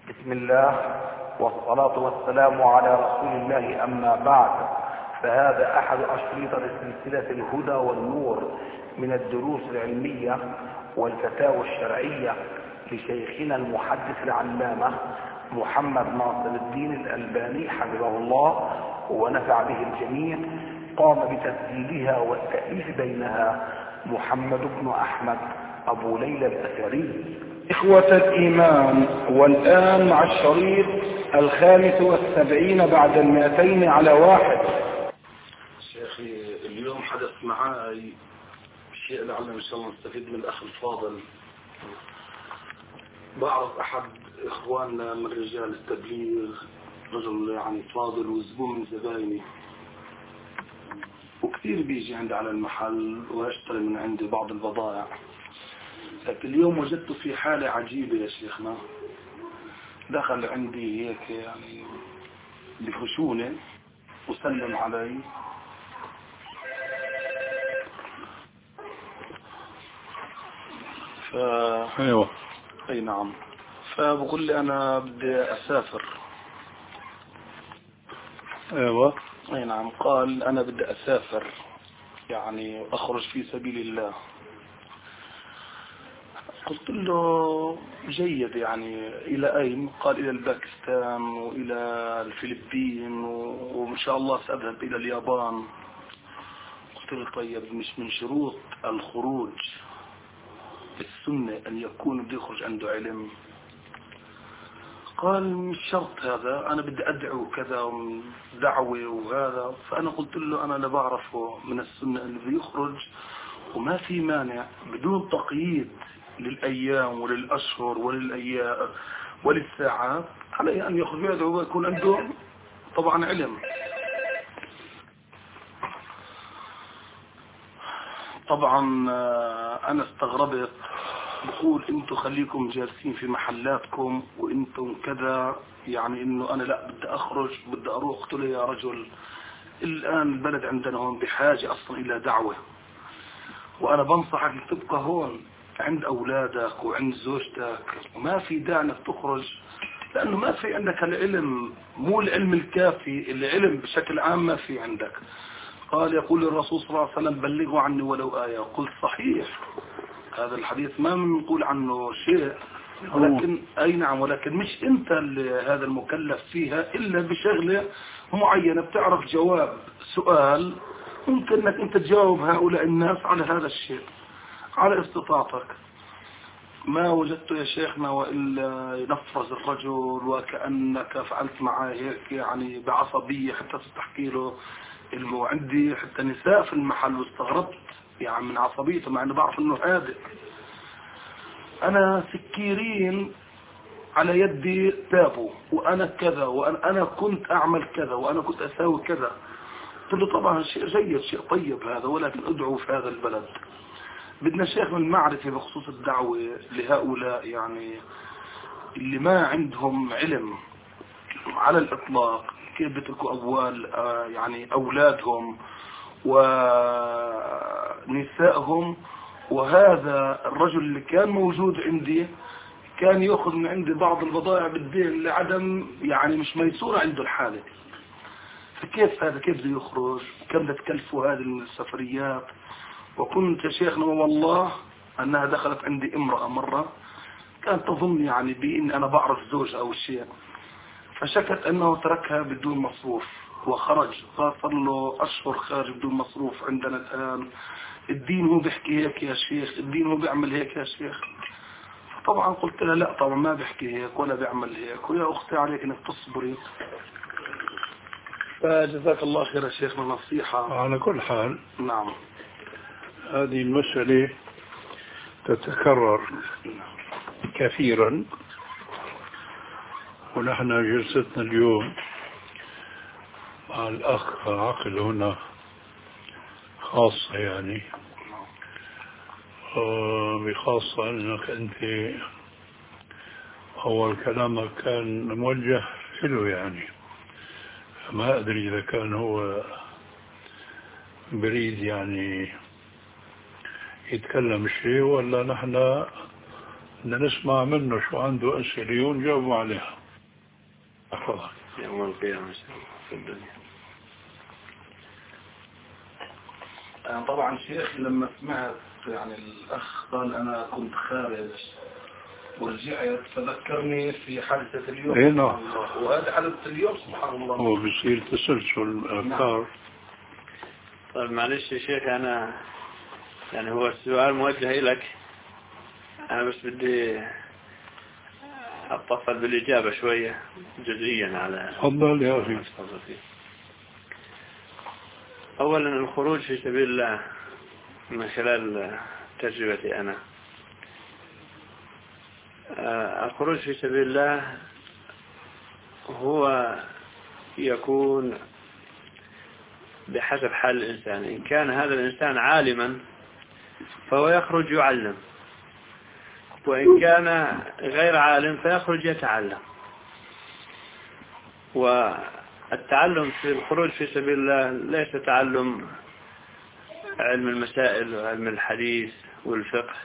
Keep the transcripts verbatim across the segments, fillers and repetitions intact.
بسم الله والصلاة والسلام على رسول الله، أما بعد، فهذا أحد أشرطة سلسلة الهدى والنور من الدروس العلمية والفتاوى الشرعية لشيخنا المحدث العلامة محمد ناصر الدين الألباني حفظه الله ونفع به الجميع. قام بتسجيلها والتأليف بينها محمد بن أحمد أبو ليلى الأثري. إخوة الإيمان، والآن مع الشريط الخامس والسبعين بعد المئتين على واحد. شيخي، اليوم حدث معاي شيء لعلنا إن شاء الله نستفيد من الأخ الفاضل. بعرف أحد إخواننا من رجال التبليغ، رجل يعني فاضل وزبون من زبايني، وكثير بيجي عندي على المحل ويشتري من عندي بعض البضائع. لكن اليوم وجدت في حالة عجيبة يا شيخنا. دخل عندي هيك يعني بخشونة وسلم علي، ف... ايوه اي نعم. فبقول لي انا بدي اسافر. ايوه اي نعم. قال انا بدي اسافر، يعني اخرج في سبيل الله. قلت له جيد، يعني الى اين؟ قال الى الباكستان والى الفلبين وان شاء الله ساذهب الى اليابان. قلت له طيب، مش من شروط الخروج السنة ان يكون بده يخرج عنده علم؟ قال مش شرط هذا، انا بدي ادعو كذا دعوة وهذا. فانا قلت له انا لا بعرفه من السنة انه بده يخرج، وما في مانع بدون تقييد للأيام وللأشهر وللأيام وللساعات، عليه أن يخرج ويدعو ويكون عنده طبعا علم. طبعا أنا استغربت، بقول انتم خليكم جالسين في محلاتكم وانتم كذا، يعني انه انا لا بدي اخرج بدي اروح. قلت له يا رجل، الان البلد عندنا هون بحاجة اصلا الى دعوة، وانا بنصحك تبقى هون عند اولادك وعند زوجتك، وما في داعي انك تخرج، لانه ما في عندك العلم، مو العلم الكافي، العلم بشكل عام ما في عندك. قال يقول الرسول صلى الله عليه وسلم بلغوا عني ولو آية. قلت صحيح، هذا الحديث ما بنقول عنه شيء، ولكن اي نعم، ولكن مش انت اللي هذا المكلف فيها الا بشغلة معينة. بتعرف جواب سؤال، ممكن انك انت تجاوب هؤلاء الناس على هذا الشيء على استطاعتك. ما وجدت يا شيخنا والا ينفذ الرجل وكأنك فعلت معه هيك يعني بعصبية، حتى تحكي له انه عندي حتى نساء في المحل، واستغربت يعني من عصبيته، مع انه بعرف انه هادئ. انا سكيرين على يدي تابوا، وانا كذا، وانا أنا كنت اعمل كذا، وانا كنت اساوي كذا. قلت له طبعا شيء جيد، شيء طيب هذا، ولكن ادعو في هذا البلد. بدنا شيخ من المعرفة بخصوص الدعوة لهؤلاء يعني اللي ما عندهم علم على الإطلاق، كيف بيتركوا أول يعني أولادهم ونسائهم. وهذا الرجل اللي كان موجود عندي كان يأخذ من عندي بعض البضائع بالدين لعدم يعني مش ميسورة عنده الحالة. فكيف هذا، كيف بده يخرج؟ كم بتكلفوا هذه السفريات؟ وكنت يا شيخنا والله أنها دخلت عندي امرأة مرة كانت تظن يعني بإن أنا بعرف زوج أو شيء، فشكت أنه تركها بدون مصروف وخرج. صار له أشهر خارج بدون مصروف عندنا الآن. الدين هو بيحكي هيك يا شيخ، الدين هو بيعمل هيك يا شيخ. طبعا قلت لها لا طبعا ما بيحكي هيك ولا بيعمل هيك، ويا أختي عليك أنك تصبري. فجزاك الله خير يا شيخنا نصيحة. على كل حال نعم. هذه المسألة تتكرر كثيرا، ونحن جلستنا اليوم مع الأخ عقل هنا خاصة، يعني بخاصة أنك أنت أول كلامك كان موجه له، يعني فما أدري إذا كان هو بريد يعني يتكلم شيء ولا نحن بدنا نسمع منه شو عنده أسئلة ونجاوب عليها. تفضل. يوم القيامة في الدنيا. أنا طبعا شيخ لما سمعت يعني الأخ قال أنا كنت خارج ورجعت فذكرني في حادثة اليوم. إيه نعم. وهذه حادثة اليوم سبحان الله. هو بيصير تسلسل الأفكار. طيب معلش يا شيخ، أنا يعني هو السؤال موجه لك، أنا بس بدي أطفل بالإجابة شوية جزئيا على. تفضل يا أخي. أولا الخروج في سبيل الله من خلال تجربتي أنا، الخروج في سبيل الله هو يكون بحسب حال الإنسان. إن كان هذا الإنسان عالما فهو يخرج يعلم، وإن كان غير عالم فيخرج يتعلم. والتعلم في الخروج في سبيل الله ليس تعلم علم المسائل وعلم الحديث والفقه،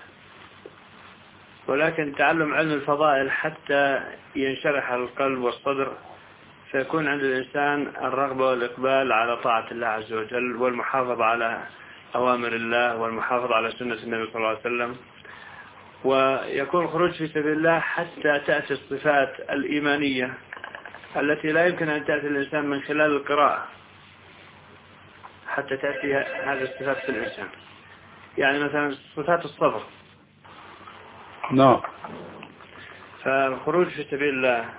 ولكن تعلم علم الفضائل حتى ينشرح القلب والصدر، فيكون عند الإنسان الرغبة والإقبال على طاعة الله عز وجل والمحافظة على أوامر الله والمحافظة على سنة النبي صلى الله عليه وسلم. ويكون الخروج في سبيل الله حتى تأتي الصفات الإيمانية التي لا يمكن أن تأتي الإنسان من خلال القراءة، حتى تأتي هذه الصفات في الإنسان. يعني مثلا صفات الصبر. نعم. فالخروج في سبيل الله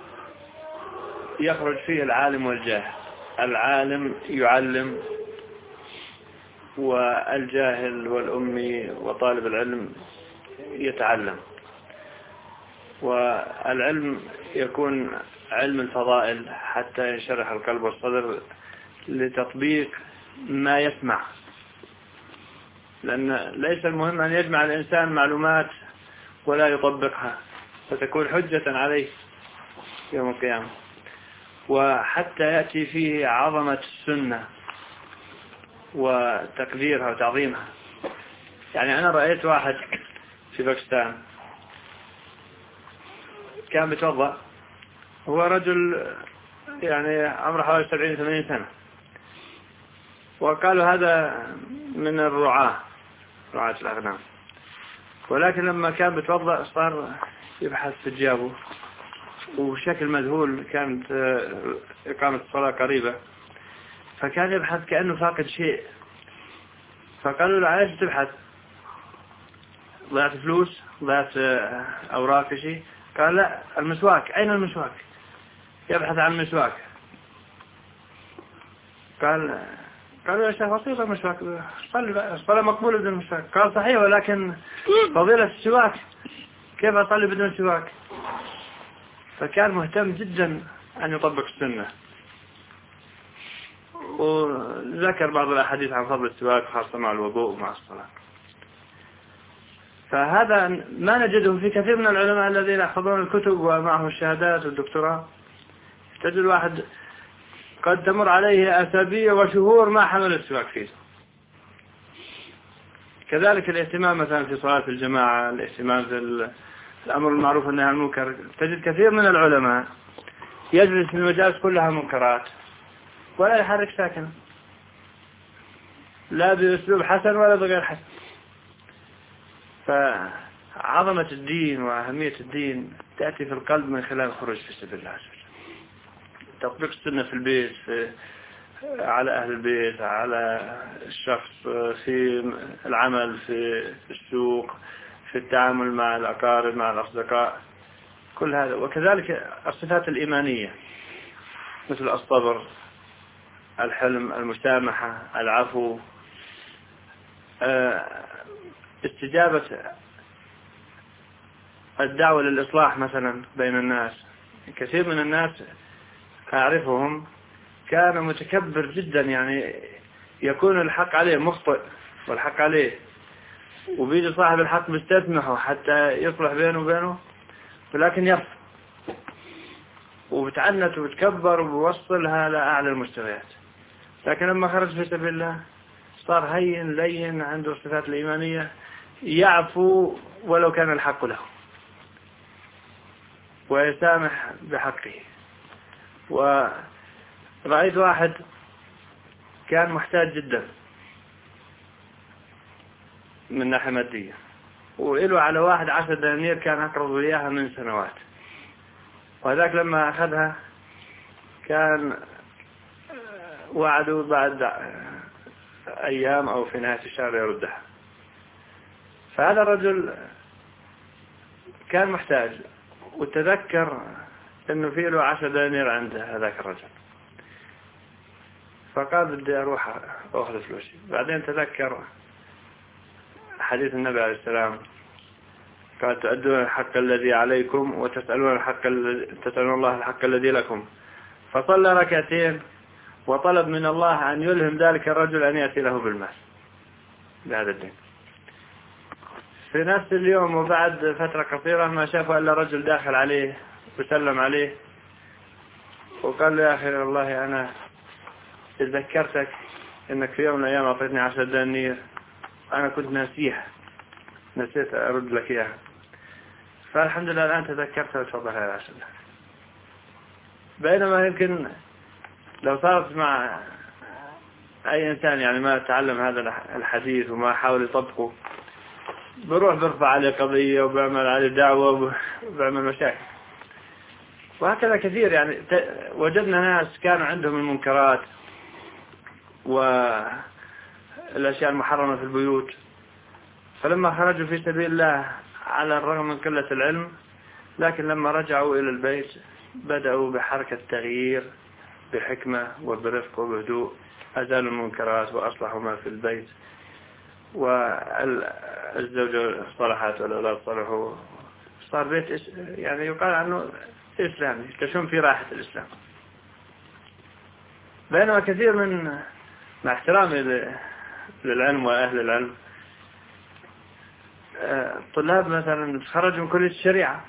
يخرج فيه العالم والجاهل. العالم يعلم، والجاهل والأمي وطالب العلم يتعلم. والعلم يكون علم الفضائل حتى ينشرح القلب والصدر لتطبيق ما يسمع، لأن ليس المهم أن يجمع الإنسان معلومات ولا يطبقها فتكون حجة عليه يوم القيامة. وحتى يأتي فيه عظمة السنة وتقديرها وتعظيمها. يعني أنا رأيت واحد في باكستان كان بيتوضأ، هو رجل يعني عمره حوالي سبعين ثمانين سنة، وقالوا هذا من الرعاة، رعاة الأغنام. ولكن لما كان بيتوضأ صار يبحث في جيابه وبشكل مذهول، كانت إقامة الصلاة قريبة، فكان يبحث كأنه فاقد شيء. فقالوا له عايز تبحث؟ ضيعت فلوس؟ ضيعت أوراق شيء؟ قال لا، المسواك. أين المسواك؟ يبحث عن المسواك. قال قالوا يا شيخ بسيطة المسواك، صلي الصلاة مقبولة بدون مسواك. قال صحيح، ولكن فضيلة السواك، كيف أصلي بدون سواك؟ فكان مهتم جدا أن يطبق السنة، وذكر بعض الأحاديث عن فضل السواك خاصة مع الوضوء ومع الصلاة. فهذا ما نجده في كثير من العلماء الذين يحفظون الكتب ومعهم الشهادات والدكتوراه. تجد الواحد قد تمر عليه أسابيع وشهور ما حمل السواك فيه. كذلك الاهتمام مثلا في صلاة الجماعة، الاهتمام في الأمر المعروف والنهي عن المنكر. تجد كثير من العلماء يجلس في المجالس كلها منكرات ولا يحرك ساكنا، لا بأسلوب حسن ولا بغير حسن. فعظمة الدين وأهمية الدين تأتي في القلب من خلال الخروج في سبيل الله عز وجل. تطبيق السنة في البيت، في على أهل البيت، على الشخص، في العمل، في السوق، في التعامل مع الأقارب، مع الأصدقاء، كل هذا. وكذلك الصفات الإيمانية مثل الصبر، الحلم، المسامحة، العفو، استجابة الدعوة للإصلاح مثلا بين الناس. كثير من الناس أعرفهم كان متكبر جدا، يعني يكون الحق عليه مخطئ والحق عليه، وبيجي صاحب الحق بيستسمحه حتى يصلح بينه وبينه، ولكن يرفض وبتعنت وبتكبر وبوصلها لأعلى المستويات. لكن لما خرج في سبيل الله صار هين لين، عنده الصفات الإيمانية، يعفو ولو كان الحق له. ويسامح بحقه. ورأيت واحد كان محتاج جدا من ناحية مادية، وإله على واحد عشر دنانير كان أقرض إياها من سنوات، وهذاك لما أخذها كان وعدوا بعد أيام أو في نهاية الشهر يردها. فهذا الرجل كان محتاج، وتذكر أنه في له عشر دنانير عند هذاك الرجل، فقال بدي أروح أخذ فلوسي. بعدين تذكر حديث النبي عليه السلام قال تؤدون الحق الذي عليكم وتسألون الحق تسألون الله الحق الذي لكم. فصلى ركعتين وطلب من الله أن يلهم ذلك الرجل أن يأتي له بالمال بهذا الدين. في نفس اليوم وبعد فترة قصيرة ما شافه إلا رجل داخل عليه وسلم عليه وقال له يا أخي والله أنا تذكرتك إنك في يوم من الأيام أعطيتني عشر دنانير، أنا كنت ناسيها، نسيت أرد لك إياها، فالحمد لله الآن تذكرتها وتفضل يا عشر. بينما يمكن لو صارت مع أي إنسان يعني ما تعلم هذا الحديث وما حاول يطبقه بروح برفع عليه قضية وبعمل عليه دعوة وبعمل مشاكل. وهكذا كثير يعني وجدنا ناس كانوا عندهم المنكرات والأشياء المحرمة في البيوت، فلما خرجوا في سبيل الله على الرغم من قلة العلم، لكن لما رجعوا إلى البيت بدأوا بحركة تغيير بحكمة وبرفق وبهدوء، أزالوا المنكرات وأصلحوا ما في البيت، والزوجة صلحت والأولاد صلحوا، صار بيت يعني يقال عنه إسلامي تشم في راحة الإسلام. بينما كثير من مع احترامي للعلم وأهل العلم طلاب مثلا تخرجوا من كلية الشريعة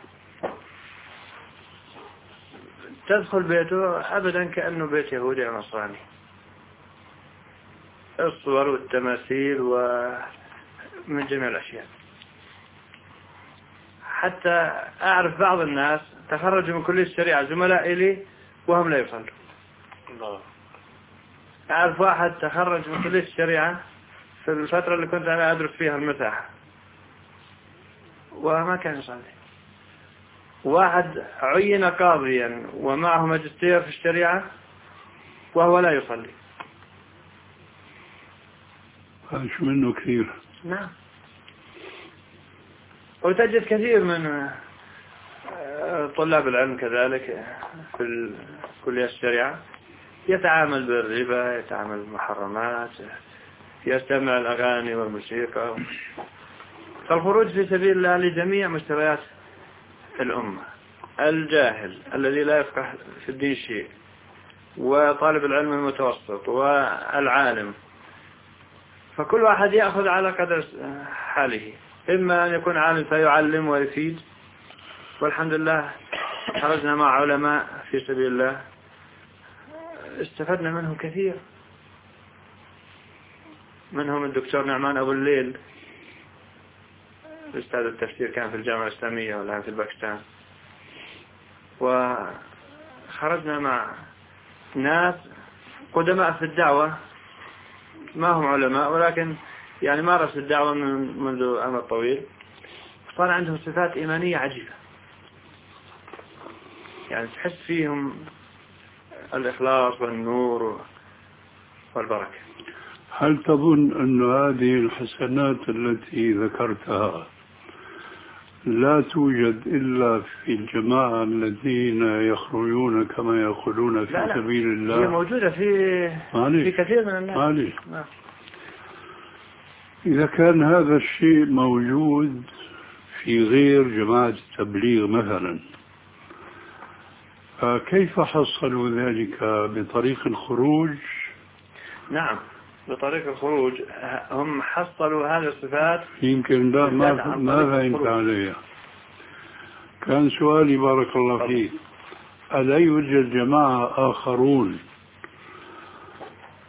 تدخل بيته أبدا كأنه بيت يهودي أو نصراني، الصور والتماثيل ومن جميع الأشياء. حتى أعرف بعض الناس تخرجوا من كلية الشريعة زملاء إلي وهم لا يصلوا. أعرف واحد تخرج من كلية الشريعة في الفترة اللي كنت أنا أدرس فيها المساحة وما كان يصلي. واحد عين قاضيا ومعه ماجستير في الشريعة وهو لا يصلي. هذا شو منه كثير. نعم. وتجد كثير من طلاب العلم كذلك في كلية الشريعة يتعامل بالربا، يتعامل بالمحرمات، يستمع الأغاني والموسيقى. فالخروج في سبيل الله لجميع مستويات الأمة، الجاهل الذي لا يفقه في الدين شيء، وطالب العلم المتوسط، والعالم، فكل واحد يأخذ على قدر حاله. إما أن يكون عالم فيعلم ويفيد، والحمد لله خرجنا مع علماء في سبيل الله استفدنا منهم كثير، منهم الدكتور نعمان أبو الليل أستاذ التفسير كان في الجامعة الإسلامية والآن في باكستان. وخرجنا مع ناس قدماء في الدعوة ما هم علماء ولكن يعني مارس الدعوة من منذ أمد طويل، صار عندهم صفات إيمانية عجيبة، يعني تحس فيهم الإخلاص والنور والبركة. هل تظن أن هذه الحسنات التي ذكرتها لا توجد إلا في الجماعة الذين يخرجون كما يقولون في لا سبيل لا. الله؟ هي موجودة في في كثير من الناس. معلش. إذا كان هذا الشيء موجود في غير جماعة التبليغ مثلا، فكيف حصلوا ذلك بطريق الخروج؟ نعم بطريق الخروج هم حصلوا هذه الصفات. يمكن لا ما ما فهمت عليها. كان سؤالي بارك الله فيك، ألا يوجد جماعة آخرون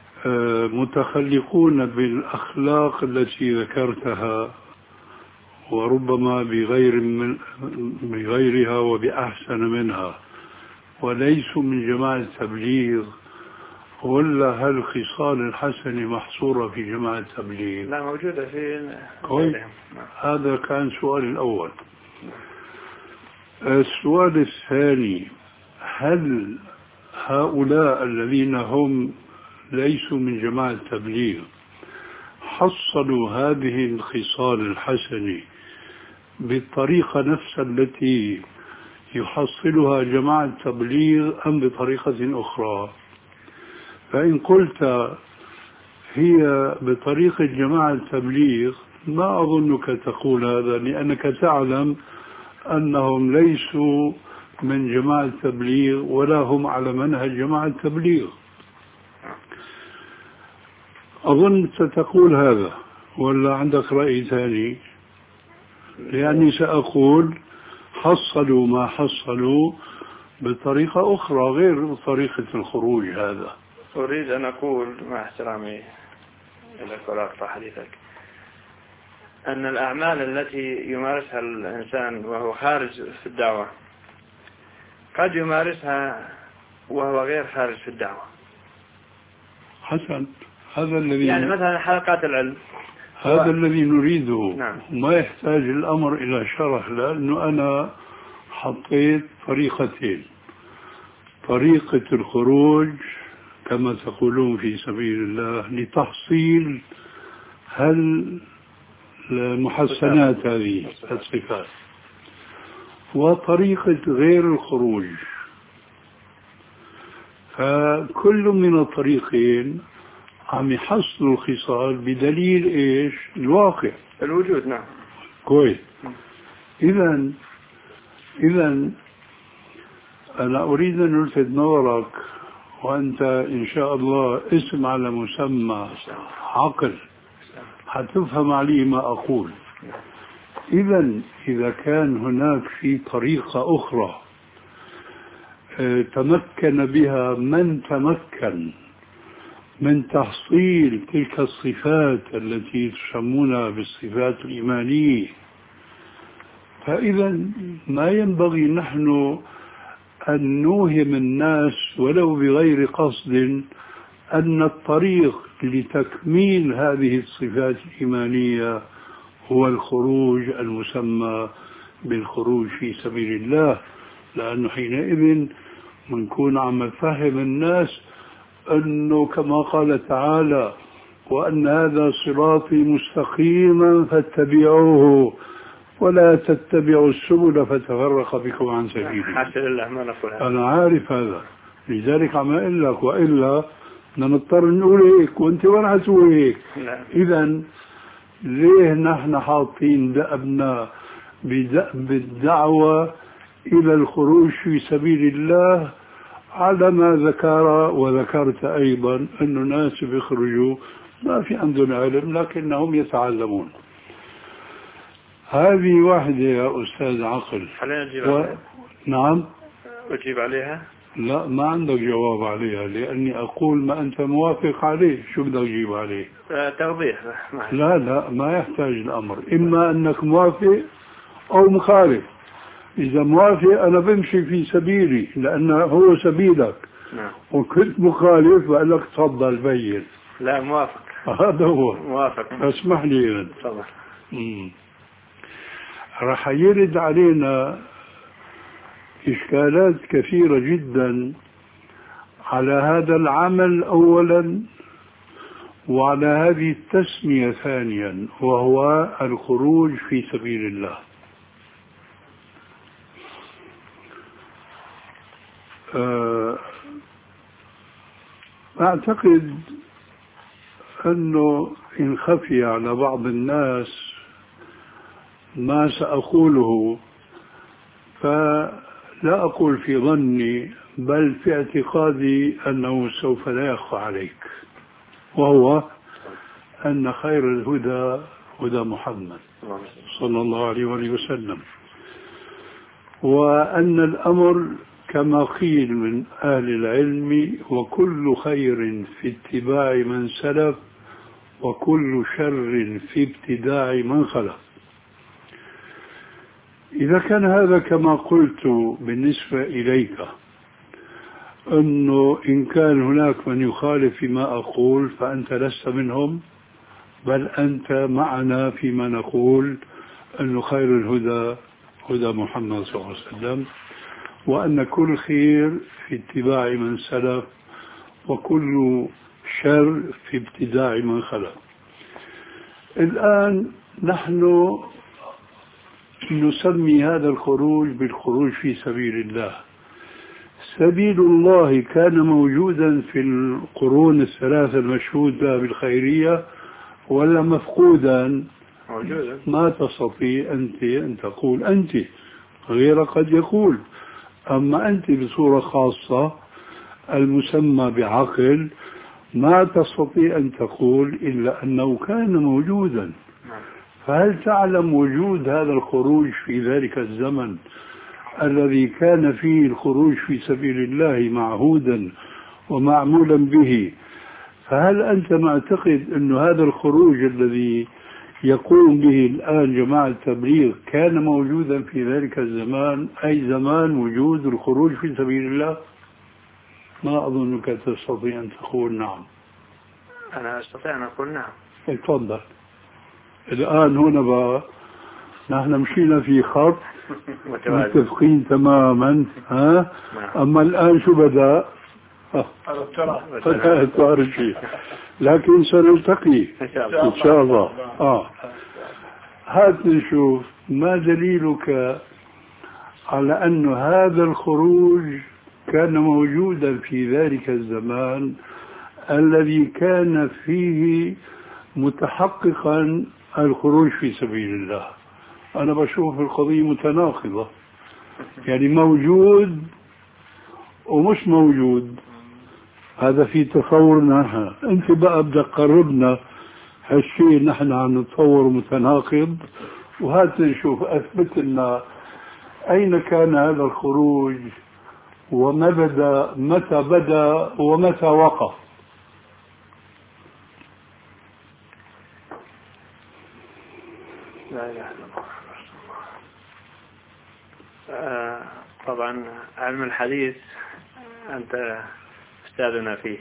متخلقون بالأخلاق التي ذكرتها وربما بغير من بغيرها وبأحسن منها، وليسوا من جماعة التبليغ، ولا هالخصال الحسنة محصورة في جماعة التبليغ؟ لا، موجودة في غيرهم. هذا كان سؤال الأول. السؤال الثاني: هل هؤلاء الذين هم ليسوا من جماعة التبليغ حصلوا هذه الخصال الحسنة بالطريقة نفسها التي يحصلها جماعة التبليغ أم بطريقة أخرى؟ فإن قلت هي بطريقة جماعة التبليغ ما أظنك تقول هذا، لأنك تعلم أنهم ليسوا من جماعة التبليغ ولا هم على منهج جماعة التبليغ. أظن ستقول هذا، ولا عندك رأي ثاني؟ لأني سأقول حصلوا ما حصلوا بطريقة أخرى غير طريقة الخروج. هذا أريد أن أقول مع احترامي إلى قراءة حديثك أن الأعمال التي يمارسها الإنسان وهو خارج في الدعوة قد يمارسها وهو غير خارج في الدعوة. حسن، هذا الذي يعني مثلا حلقات العلم هذا الذي نريده. نعم. ما يحتاج الأمر إلى شرح، لأنه أنا حطيت طريقتين: طريقة الخروج كما تقولون في سبيل الله لتحصيل هل المحسنات هذه الصفات، وطريقة غير الخروج. فكل من الطريقين عم يحصل الخصال بدليل إيش؟ الواقع، الوجود. نعم، كويس. إذن إذن أنا أريد أن ألفت نظرك، وأنت إن شاء الله اسم على مسمى عقل حتفهم علي ما أقول. إذن إذا كان هناك في طريقة أخرى تمكن بها من تمكن من تحصيل تلك الصفات التي تسمونها بالصفات الإيمانية، فإذا ما ينبغي نحن أن نوهم الناس ولو بغير قصد أن الطريق لتكميل هذه الصفات الإيمانية هو الخروج المسمى بالخروج في سبيل الله، لأنه حينئذ منكون عم نفهم الناس أنه كما قال تعالى: وأن هذا صراطي مستقيما فاتبعوه ولا تتبعوا السبل فتفرق بكم عن سبيله. حاشا لله ما نقول هذا. أنا عارف هذا، لذلك عم أقول لك، وإلا نضطر نقول هيك وأنت وين حتقول هيك. إذا ليه نحن حاطين دأبنا بالدعوة إلى الخروج في سبيل الله على ما ذكر وذكرت أيضا أن الناس بيخرجوا ما في عندهم علم لكنهم يتعلمون. هذه واحدة يا أستاذ عقل. خلينا نجيب و... عليها. نعم. أجيب عليها؟ لا، ما عندك جواب عليها، لأني أقول ما أنت موافق عليه. شو بدك تجيب عليه؟ توضيح. لا لا، ما يحتاج الأمر، إما أنك موافق أو مخالف. إذا موافق أنا بمشي في سبيلي لأنه هو سبيلك. نعم. وكنت مخالف بقول لك تفضل بين. لا، موافق. هذا هو. موافق. اسمح لي. تفضل. راح يرد علينا إشكالات كثيرة جدا على هذا العمل أولا، وعلى هذه التسمية ثانيا، وهو الخروج في سبيل الله. أعتقد أنه إن خفي على بعض الناس ما سأقوله، فلا أقول في ظني بل في اعتقادي أنه سوف لا يخفى عليك، وهو أن خير الهدى هدى محمد صلى الله عليه وسلم، وأن الأمر كما قيل من أهل العلم: وكل خير في اتباع من سلف وكل شر في ابتداع من خلف. إذا كان هذا كما قلت بالنسبة إليك، أنه إن كان هناك من يخالف فيما أقول فأنت لست منهم، بل أنت معنا فيما نقول أنه خير الهدى هدى محمد صلى الله عليه وسلم، وأن كل خير في اتباع من سلف، وكل شر في ابتداع من خلف. الآن نحن نسمي هذا الخروج بالخروج في سبيل الله. سبيل الله كان موجودا في القرون الثلاثة المشهود بها بالخيرية ولا مفقودا؟ موجودا. ما تستطيع أنت أن تقول أنت، غير قد يقول. أما أنت بصورة خاصة المسمى بعقل ما تستطيع أن تقول إلا أنه كان موجودا. فهل تعلم وجود هذا الخروج في ذلك الزمن الذي كان فيه الخروج في سبيل الله معهودا ومعمولا به؟ فهل أنت معتقد أن هذا الخروج الذي يقوم به الآن جماعة التبليغ كان موجودا في ذلك الزمان، أي زمان وجود الخروج في سبيل الله؟ ما أظنك تستطيع أن تقول نعم. أنا أستطيع أن أقول نعم. اتفضل. الآن هنا بقى نحن مشينا في خط متفقين تماما، ها؟ أما الآن شو بدأ؟ فتاة شيء، لكن سنلتقي إن شاء الله. آه. هات نشوف ما دليلك على أن هذا الخروج كان موجودا في ذلك الزمان الذي كان فيه متحققا الخروج في سبيل الله. أنا بشوف القضية متناقضة، يعني موجود ومش موجود، هذا في تصورنا. أنت بقى بدك تقربنا هالشيء نحن عم نتصور متناقض، وهات نشوف أثبت لنا أين كان هذا الخروج وما بدأ، متى بدأ ومتى وقف. لا إله إلا الله. آه طبعا علم الحديث أنت أستاذنا فيه.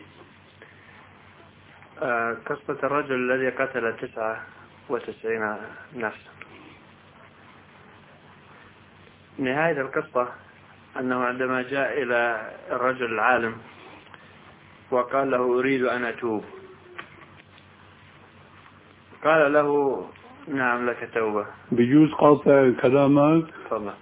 آه قصة الرجل الذي قتل تسعة وتسعين نفسا، نهاية القصة أنه عندما جاء إلى الرجل العالم وقال له أريد أن أتوب، قال له نعم لك توبة. بيجوز قاطع كلامك؟ تفضل.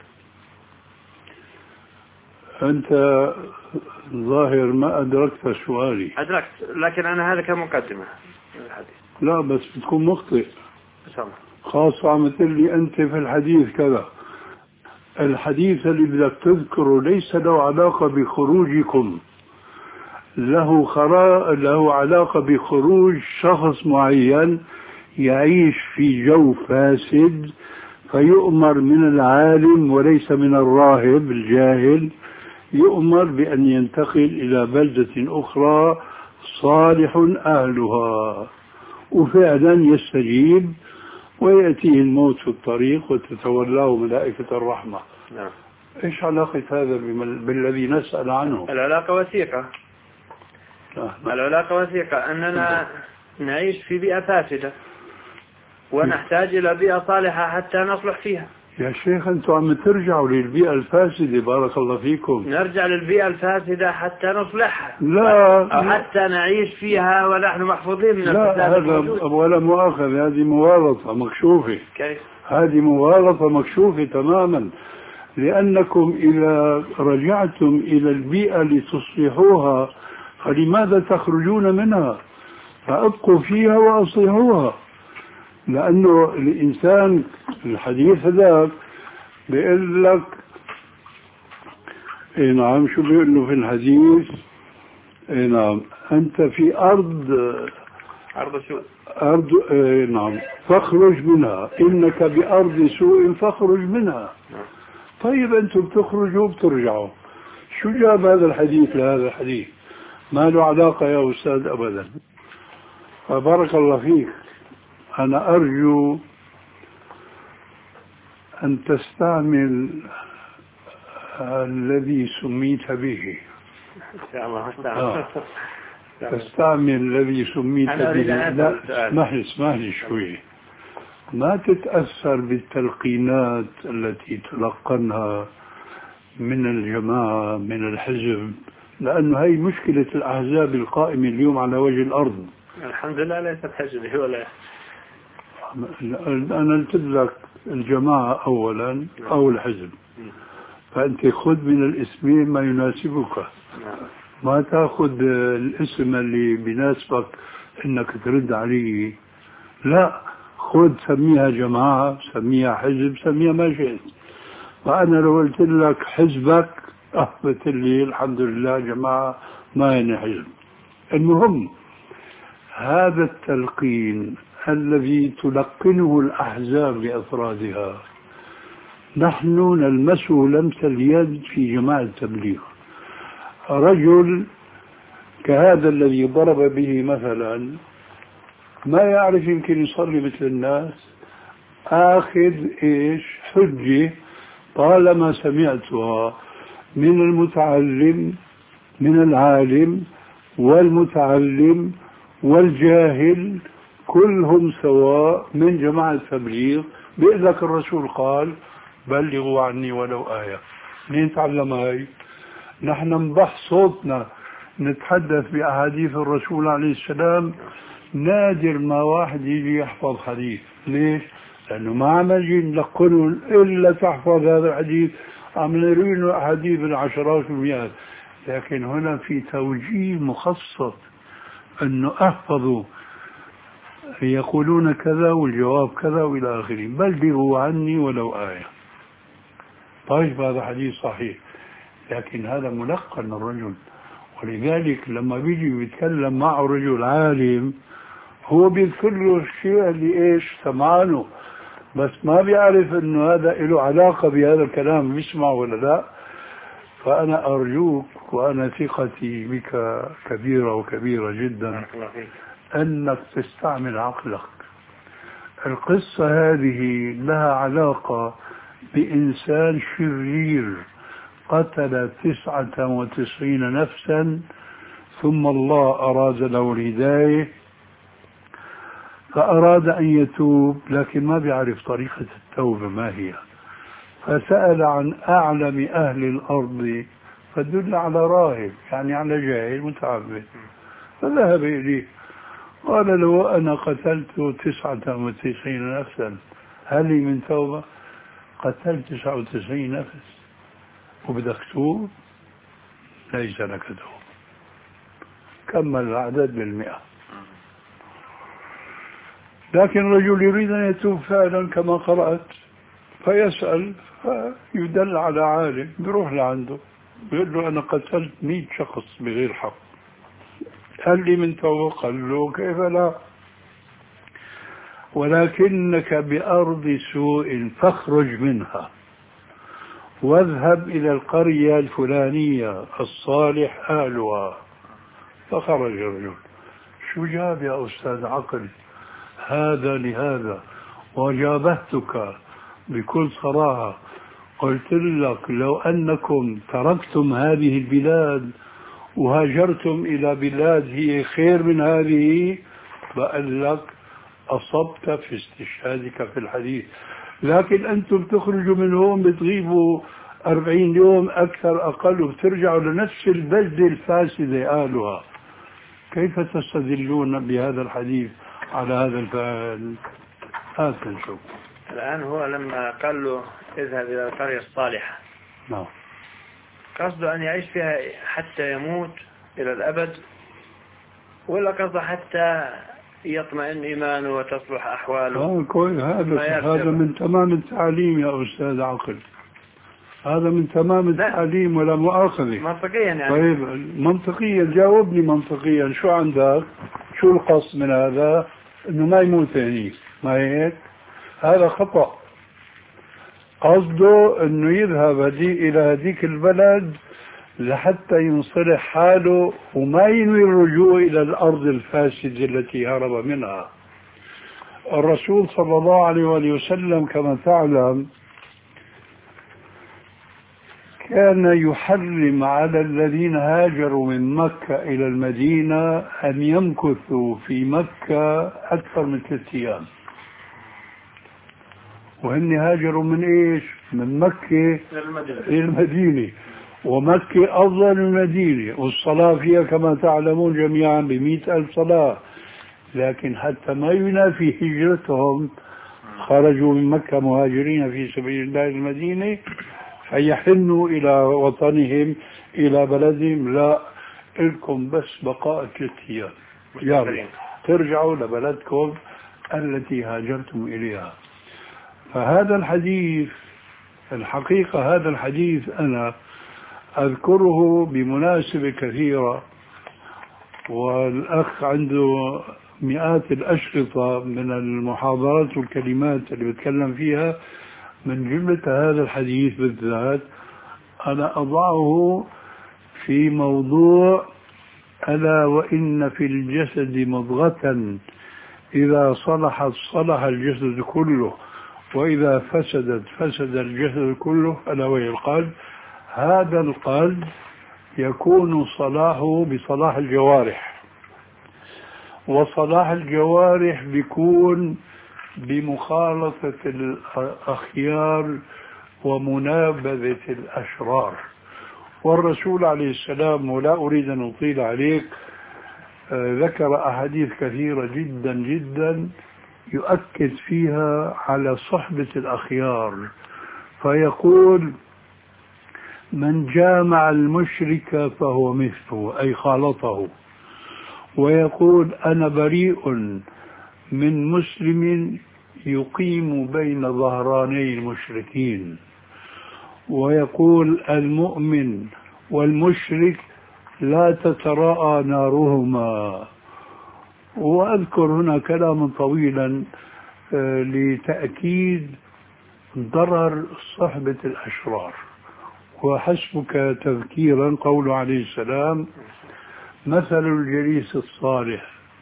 أنت ظاهر ما أدركت سؤالي. أدركت، لكن أنا هذا كمقدمة الحديث. لا بس بتكون مخطئ، خاصة عم تقول أنت في الحديث كذا. الحديث اللي بدك تذكره ليس له علاقة بخروجكم، له خرا له علاقة بخروج شخص معين يعيش في جو فاسد فيؤمر من العالم وليس من الراهب الجاهل، يؤمر بأن ينتقل إلى بلدة أخرى صالح أهلها، وفعلا يستجيب ويأتيه الموت في الطريق وتتولاه ملائكة الرحمة. نعم. إيش علاقة هذا بالذي نسأل عنه؟ العلاقة وثيقة. نعم. العلاقة وثيقة أننا نعيش في بيئة فاسدة ونحتاج إلى بيئة صالحة حتى نصلح فيها. يا شيخ أنتم عم ترجعوا للبيئة الفاسدة، بارك الله فيكم. نرجع للبيئة الفاسدة حتى نصلحها، لا أو حتى نعيش فيها ونحن محفوظين من الفساد الموجود. لا، هذا ولا مؤاخذة، هذه مغالطة مكشوفة. كيف؟ هذه مغالطة مكشوفة تماما، لأنكم إذا رجعتم إلى البيئة لتصلحوها فلماذا تخرجون منها؟ فأبقوا فيها وأصلحوها. لأنه الإنسان الحديث هذاك بيقول لك إيه نعم، شو بيقول له في الحديث؟ إيه نعم، أنت في أرض أرض سوء، أرض إيه نعم فاخرج منها، إنك بأرض سوء فاخرج منها. طيب أنتم بتخرجوا بترجعوا، شو جاب هذا الحديث لهذا الحديث؟ ما له علاقة يا أستاذ أبدا. فبارك الله فيك، أنا أرجو أن تستعمل الذي سميت به. آه. تستعمل الذي سميت به. لا اسمح لي اسمح لي شوي. ما تتأثر بالتلقينات التي تلقنها من الجماعة من الحزب، لأنه هي مشكلة الأحزاب القائمة اليوم على وجه الأرض. الحمد لله ليست حزبي ولا. أنا قلت لك الجماعة أولا أو الحزب، فأنت خذ من الاسمين ما يناسبك، ما تأخذ الاسم اللي بيناسبك إنك ترد عليه. لا، خذ سميها جماعة، سميها حزب، سميها ما شئت. فأنا لو قلت لك حزبك أثبت لي الحمد لله جماعة ما يعني حزب. المهم هذا التلقين الذي تلقنه الأحزاب لأفرادها نحن نلمسه لمس اليد في جماعة التبليغ. رجل كهذا الذي ضرب به مثلا ما يعرف يمكن يصلي مثل الناس، آخذ إيش حجة طالما سمعتها من المتعلم من العالم والمتعلم والجاهل كلهم سواء من جماعة التبليغ، بيقول لك الرسول قال بلغوا عني ولو آية. منين تعلم هاي؟ نحن نبح صوتنا نتحدث بأحاديث الرسول عليه السلام، نادر ما واحد يجي يحفظ حديث. ليش؟ لأنه ما عم نجي نلقنه إلا تحفظ هذا الحديث، عم نروي أحاديث بالعشرات والمئات. لكن هنا في توجيه مخصص أنه أحفظوا يقولون كذا والجواب كذا وإلى آخره، بلغوا عني ولو آية. طيب هذا حديث صحيح، لكن هذا ملقن الرجل. ولذلك لما بيجي بيتكلم معه رجل عالم هو بيذكر له الشيء اللي ايش سمعانه، بس ما بيعرف انه هذا له علاقة بهذا الكلام بيسمع ولا لا. فأنا أرجوك وأنا ثقتي بك كبيرة وكبيرة جدا أنك تستعمل عقلك. القصة هذه لها علاقة بإنسان شرير قتل تسعة وتسعين نفسا ثم الله أراد له الهداية فأراد أن يتوب، لكن ما بيعرف طريقة التوبة ما هي، فسأل عن أعلم أهل الأرض فدل على راهب يعني على جاهل متعبد، فذهب إليه قال له أنا قتلت تسعة وتسعين نفسا هل لي من توبة؟ قتلت تسعة وتسعين نفس وبدك توب؟ ليس لك توبة. كمل العدد بالمئة. لكن الرجل يريد أن يتوب فعلا كما قرأت، فيسأل فيدل على عالم بيروح لعنده بيقول له أنا قتلت مئة شخص بغير حق هل لي من توبة؟ قال له كيف لا، ولكنك بأرض سوء فاخرج منها واذهب إلى القرية الفلانية الصالح أهلها. فخرج الرجل. شو جاب يا أستاذ عقل؟ هذا لهذا. وجابهتك بكل صراحة قلت لك لو أنكم تركتم هذه البلاد وهاجرتم إلى بلاد هي خير من هذه بقول لك أصبت في استشهادك في الحديث، لكن أنتم تخرجوا من هون بتغيبوا أربعين يوم أكثر أقل وبترجعوا لنفس البلدة الفاسدة أهلها. كيف تستدلون بهذا الحديث على هذا الفعل؟ هذا نشوف. الآن هو لما قال له اذهب إلى القرية الصالحة، نعم، قصده أن يعيش فيها حتى يموت إلى الأبد، ولا قصده حتى يطمئن إيمانه وتصلح أحواله؟ آه كويس. هذا هذا من تمام التعليم يا أستاذ عقل، هذا من تمام التعليم ولا مؤاخذة. منطقيا يعني. طيب منطقيا جاوبني منطقيا، شو عندك؟ شو القصد من هذا؟ إنه ما يموت هنيك، ما هيك؟ هذا خطأ. قصده إنه يذهب هدي إلى هذيك البلد لحتى ينصلح حاله وما ينوي الرجوع إلى الأرض الفاسدة التي هرب منها. الرسول صلى الله عليه وآله وسلم كما تعلم كان يحرم على الذين هاجروا من مكة إلى المدينة أن يمكثوا في مكة أكثر من ثلاثة أيام. وهن هاجروا من إيش؟ من مكة إلى المدينة، ومكة أفضل من المدينة، والصلاة فيها كما تعلمون جميعا بمئة ألف صلاة. لكن حتى ما ينافي هجرتهم خرجوا من مكة مهاجرين في سبيل الله المدينة، فيحنوا إلى وطنهم إلى بلدهم. لا، لكم بس بقاء ثلاثة أيام، يلا ترجعوا لبلدكم التي هاجرتم إليها. فهذا الحديث الحقيقة هذا الحديث أنا أذكره بمناسبة كثيرة، والأخ عنده مئات الأشرطة من المحاضرات والكلمات اللي بتكلم فيها. من جملة هذا الحديث بالذات أنا أضعه في موضوع ألا وإن في الجسد مضغة إذا صلحت صلح الجسد كله وإذا فسدت فسد الجسد كله ألا وهي القلب. هذا القلب يكون صلاحه بصلاح الجوارح، وصلاح الجوارح بيكون بمخالطة الأخيار ومنابذة الأشرار. والرسول عليه السلام، ولا أريد أن أطيل عليك، ذكر أحاديث كثيرة جدا جدا يؤكد فيها على صحبة الأخيار، فيقول من جامع المشرك فهو مثله أي خالطه. ويقول أنا بريء من مسلم يقيم بين ظهراني المشركين. ويقول المؤمن والمشرك لا تتراءى نارهما. وأذكر هنا كلاما طويلا لتأكيد ضرر صحبة الأشرار. وحسبك تذكيرا قوله عليه السلام مثل الجليس الصالح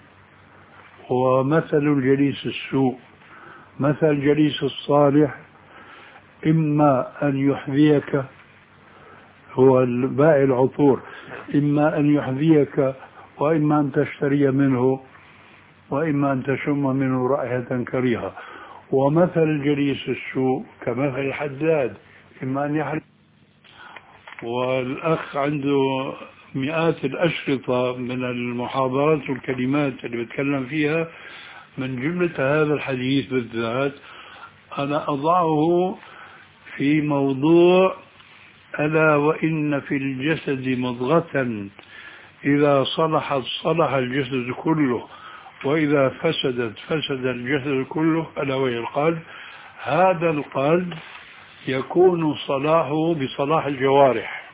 ومثل الجليس السوء. مثل الجليس الصالح إما أن يحذيك، هو البائع العطور، إما أن يحذيك وإما أن تشتري منه وإما أن تشم منه رائحة كريهة. ومثل الجليس السوء كمثل الحداد، إما أن يحرق. والأخ عنده مئات الأشرطة من المحاضرات والكلمات اللي بتكلم فيها. من جملة هذا الحديث بالذات أنا أضعه في موضوع ألا وإن في الجسد مضغة إذا صلحت صلح الجسد كله وإذا فسدت فسد الجسد كله ألا وهي القلب. هذا القلب يكون صلاحه بصلاح الجوارح،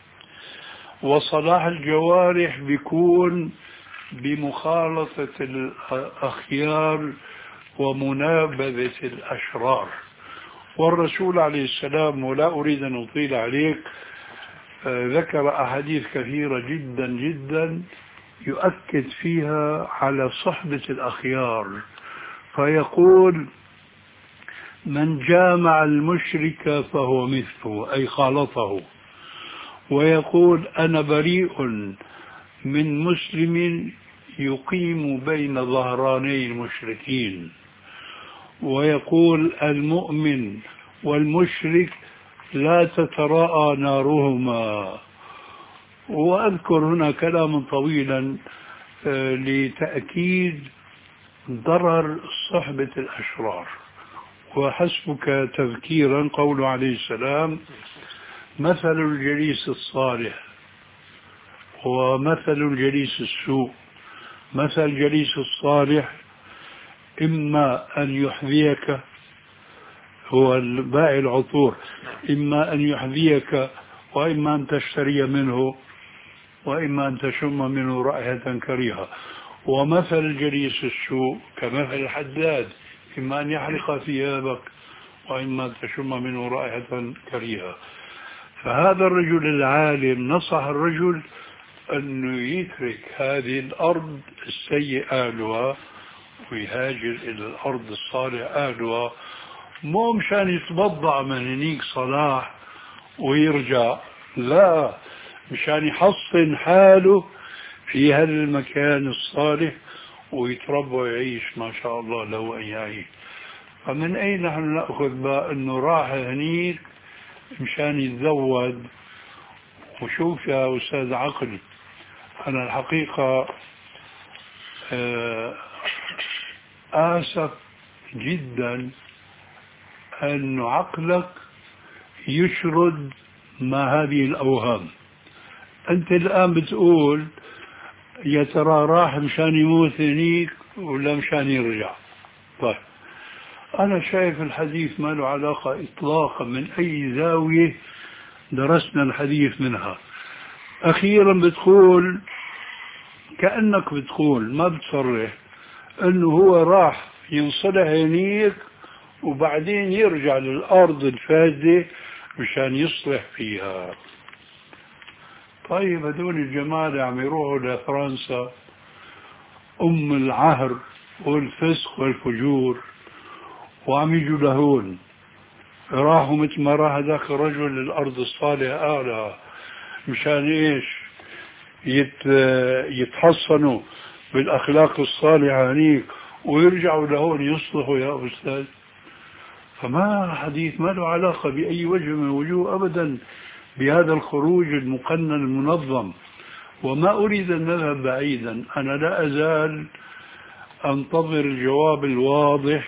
وصلاح الجوارح بيكون بمخالطة الأخيار ومنابذة الأشرار. والرسول عليه السلام، ولا أريد أن أطيل عليك، ذكر أحاديث كثيرة جدا جدا يؤكد فيها على صحبة الأخيار، فيقول من جامع المشرك فهو مثله أي خالطه. ويقول أنا بريء من مسلم يقيم بين ظهراني المشركين. ويقول المؤمن والمشرك لا تتراءى نارهما. وأذكر هنا كلاما طويلا لتأكيد ضرر صحبة الأشرار. وحسبك تذكيرا قوله عليه السلام مثل الجليس الصالح ومثل الجليس السوء. مثل الجليس الصالح إما أن يحذيك، هو البائع العطور، إما أن يحذيك وإما أن تشتري منه وإما أن تشم منه رائحة كريهة. ومثل الجليس السوء كمثل الحداد، إما أن يحرق ثيابك وإما أن تشم منه رائحة كريهة. فهذا الرجل العالم نصح الرجل أنه يترك هذه الأرض السيء أهلها ويهاجر إلى الأرض الصالح أهلها، مو مشان يتبضع من هنيك صلاح ويرجع، لا، مشان يحصن حاله في هذا المكان الصالح ويتربى ويعيش ما شاء الله له أن يعيش. فمن أين نحن نأخذ بقى أنه راح هنيك مشان يتزود؟ وشوف يا أستاذ عقل، أنا الحقيقة آسف جدا أن عقلك يشرد ما هذه الأوهام. أنت الآن بتقول يا ترى راح مشان يموت هنيك ولا مشان يرجع. طيب أنا شايف الحديث ما له علاقة إطلاقا من أي زاوية درسنا الحديث منها. أخيرا بتقول كأنك بتقول ما بتصرح أنه هو راح ينصلح هنيك وبعدين يرجع للأرض الفاسدة مشان يصلح فيها. طيب هذول الجماعة عم يروحوا لفرنسا أم العهر والفسق والفجور وعم يجوا لهون، راحوا مثل ما راح هذاك الرجل للأرض الصالحة أعلى مشان إيش؟ يت يتحصنوا بالأخلاق الصالحة هنيك ويرجعوا لهون يصلحوا يا أستاذ. فما حديث ما له علاقة بأي وجه من الوجوه أبدا بهذا الخروج المقنن المنظم. وما أريد أن نذهب بعيدا، أنا لا أزال أنتظر الجواب الواضح،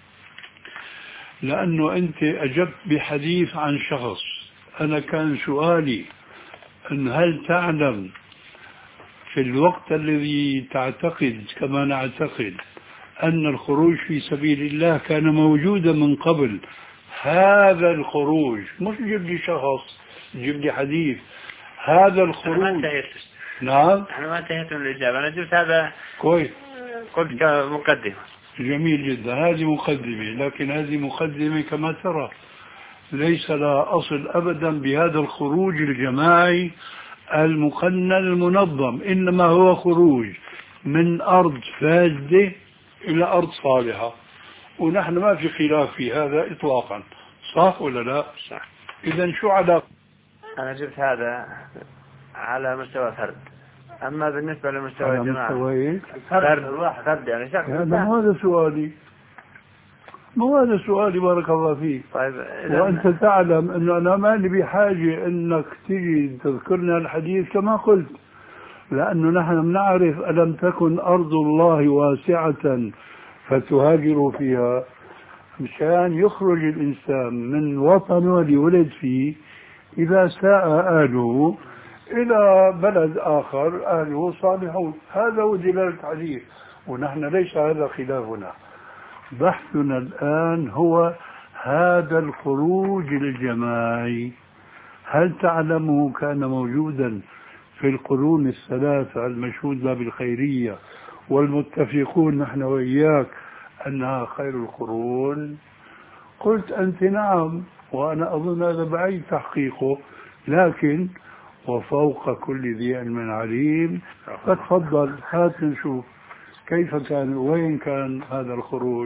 لأنه أنت أجبت بحديث عن شخص. أنا كان سؤالي أن هل تعلم في الوقت الذي تعتقد كما نعتقد أن الخروج في سبيل الله كان موجودا من قبل، هذا الخروج مش جيب لي شخص، جيب لي حديث، هذا الخروج. أنا ما انتهيت. نعم أنا ما انتهيت من الإجابة، أنا جبت هذا كويس، قلت كمقدمة. جميل جدا، هذه مقدمة، لكن هذه مقدمة كما ترى ليس لها أصل أبدا بهذا الخروج الجماعي المقنن المنظم، إنما هو خروج من أرض فاسدة إلى أرض صالحة، ونحن ما في خلاف في هذا إطلاقا، صح ولا لا؟ صح. إذا شو علاقة؟ أنا جبت هذا على مستوى فرد، أما بالنسبة لمستوى الجماعة فرد فرد فرد يعني شخص. هذا هذا سؤالي، مو هذا سؤالي بارك الله فيك. طيب وأنت تعلم أنه أنا ما لي بحاجة أنك تيجي تذكرنا الحديث كما قلت، لأنه نحن نعرف ألم تكن أرض الله واسعة فتهاجروا فيها، مشان يخرج الإنسان من وطنه اللي ولد فيه إذا ساء أهله إلى بلد آخر أهله صالحون. هذا هو دلالة الحديث، ونحن ليس هذا خلافنا. بحثنا الآن هو هذا الخروج الجماعي، هل تعلمه كان موجودا في القرون الثلاثة المشهود لها بالخيرية والمتفقون نحن وإياك أنها خير القرون؟ قلت أنت نعم، وأنا أظن هذا بعيد تحقيقه، لكن وفوق كل ذي علم عليم. فتفضل هات نشوف كيف كان، وين كان هذا الخروج.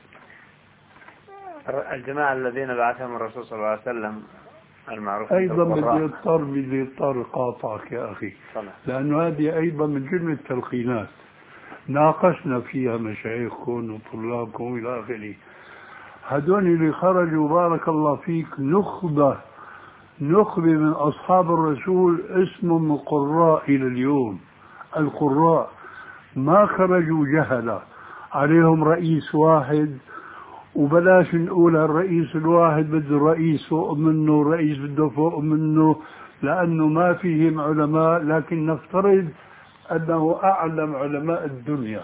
الجماعة الذين بعثهم الرسول صلى الله عليه وسلم المعروف أيضا بدي اضطر بدي اضطر قاطعك يا أخي، لأنه هذه أيضا من جملة التلقينات ناقشنا فيها مشايخكم وطلابكم إلى آخره. هدول اللي خرجوا بارك الله فيك نخبة نخبة من أصحاب الرسول اسمهم القراء إلى اليوم. القراء ما خرجوا جهلة عليهم رئيس واحد، وبلاش نقول الرئيس الواحد بده رئيس فوق منه، رئيس بده فوق منه، لأنه ما فيهم علماء، لكن نفترض أنه أعلم علماء الدنيا،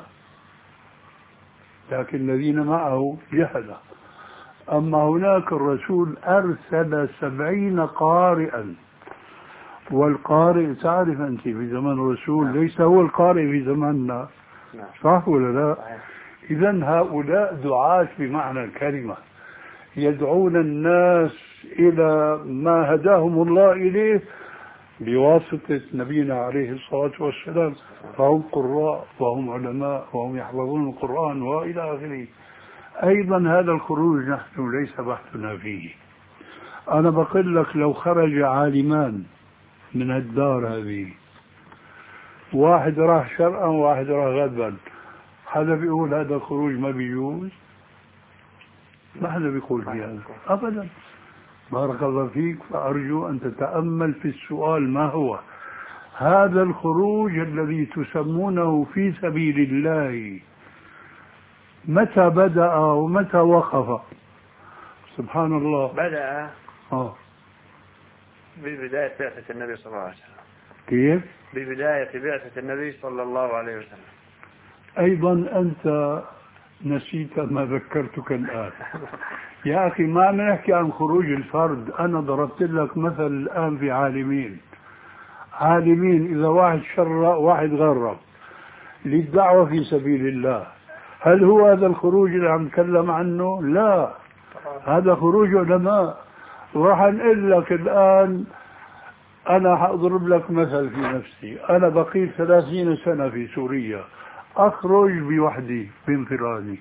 لكن الذين معه جهلة. أما هناك الرسول أرسل سبعين قارئا، والقارئ تعرف أنت في زمن الرسول ليس هو القارئ في زماننا، صح ولا لا؟ إذن هؤلاء دعاة بمعنى الكلمة، يدعون الناس إلى ما هداهم الله إليه بواسطة نبينا عليه الصلاة والسلام، فهم قراء وهم علماء وهم يحفظون القرآن وإلى آخره. أيضا هذا الخروج نحن ليس بحثنا فيه. أنا بقول لك لو خرج عالمان من الدار هذه، واحد راح شرقا وواحد راح غربا، حدا بيقول هذا الخروج ما بيجوز؟ ما حدا بيقول في هذا أبدا. بارك الله فيك. فأرجو أن تتأمل في السؤال ما هو هذا الخروج الذي تسمونه في سبيل الله، متى بدأ ومتى وقف؟ سبحان الله. بدأ آه. ببداية بعثة النبي صلى الله عليه وسلم. كيف؟ ببداية بعثة النبي صلى الله عليه وسلم. أيضا أنت نسيت ما ذكرتك الآن. يا أخي ما عم نحكي عن خروج الفرد. أنا ضربت لك مثل الآن في عالمين. عالمين إذا واحد شرع واحد غرب للدعوة في سبيل الله، هل هو هذا الخروج اللي عم نتكلم عنه؟ لا، هذا خروج علماء. وراح نقول لك الآن، أنا حأضرب لك مثل في نفسي. أنا بقيت ثلاثين سنة في سوريا، أخرج بوحدي بانفرادي،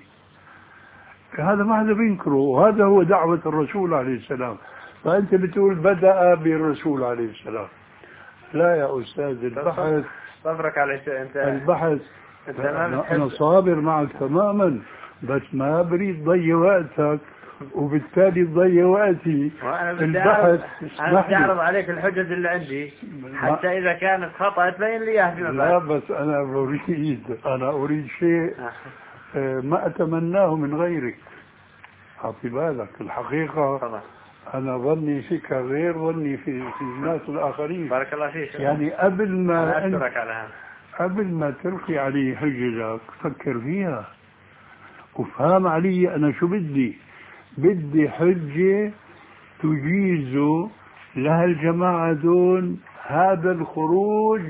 هذا ما حدا بينكره، وهذا هو دعوة الرسول عليه السلام. فأنت بتقول بدأ بالرسول عليه السلام. لا يا أستاذ، البحث صبرك على شيء أنت البحث أنت أنا, أنا صابر معك تماما، بس ما بريد ضيع وقتك وبالتالي تضيع وقتي. البحث أنا بدي أعرض عليك الحجج اللي عندي حتى إذا كانت خطأ تبين لي إياها فيما بعد. لا بس أنا أريد أنا أريد شيء ما أتمناه من غيرك. أعطي بالك الحقيقة طبعا. أنا ظني فيك غير ظني في في الناس الآخرين. بارك الله فيك. يعني قبل ما أنا أشكرك على هذا. قبل ما تلقي علي حججك فكر فيها وفهم علي أنا شو بدي. بدي حجة تجيز لها الجماعة دون هذا الخروج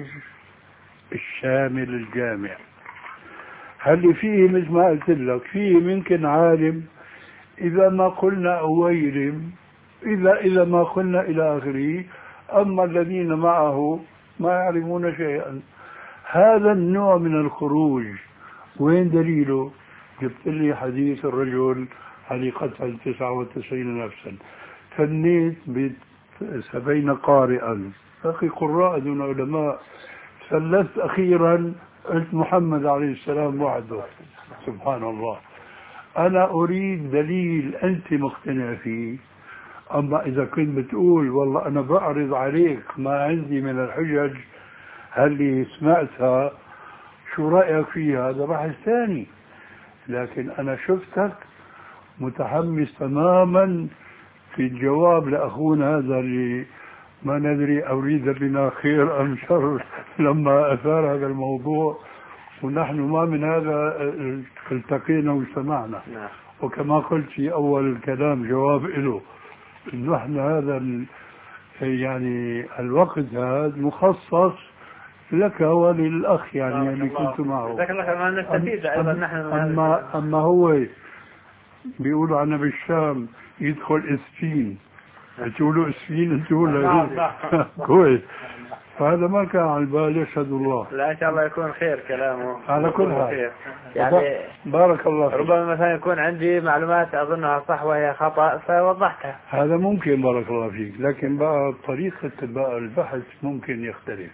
الشامل الجامع. هل فيه مثل ما قلت لك فيه ممكن عالم إذا ما قلنا أويلم إذا إذا ما قلنا إلى آخره، أما الذين معه ما يعلمون شيئا. هذا النوع من الخروج وين دليله؟ جبت لي حديث الرجل علي قتل تسعة وتسعين نفسا، فنيت بسبعين قارئا. أخي قراء دون علماء. ثلثت أخيرا قلت محمد عليه السلام وحده. سبحان الله. أنا أريد دليل أنت مقتنع فيه. أما إذا كنت بتقول والله أنا بعرض عليك ما عندي من الحجج هل سمعتها شو رأيك فيها، هذا بحث ثاني. لكن أنا شفتك متحمس تماما في الجواب لأخونا هذا اللي ما ندري أريد بنا خير أم شر لما أثار هذا الموضوع، ونحن ما من هذا التقينا واجتمعنا. وكما قلت في أول الكلام جواب له، نحن هذا يعني الوقت هذا مخصص لك وللأخ يعني اللي كنت معه. أما, أما هو بيقولوا عنا بالشام يدخل اسفين، تقولوا اسفين تقولوا كويس. فهذا ما كان على البال. يشهد الله. لا إن شاء الله يكون خير كلامه على كل حال. يعني بارك الله فيك. ربما مثلا يكون عندي معلومات أظنها صح وهي خطأ فوضحتها. هذا ممكن. بارك الله فيك. لكن بقى طريقة بقى البحث ممكن يختلف.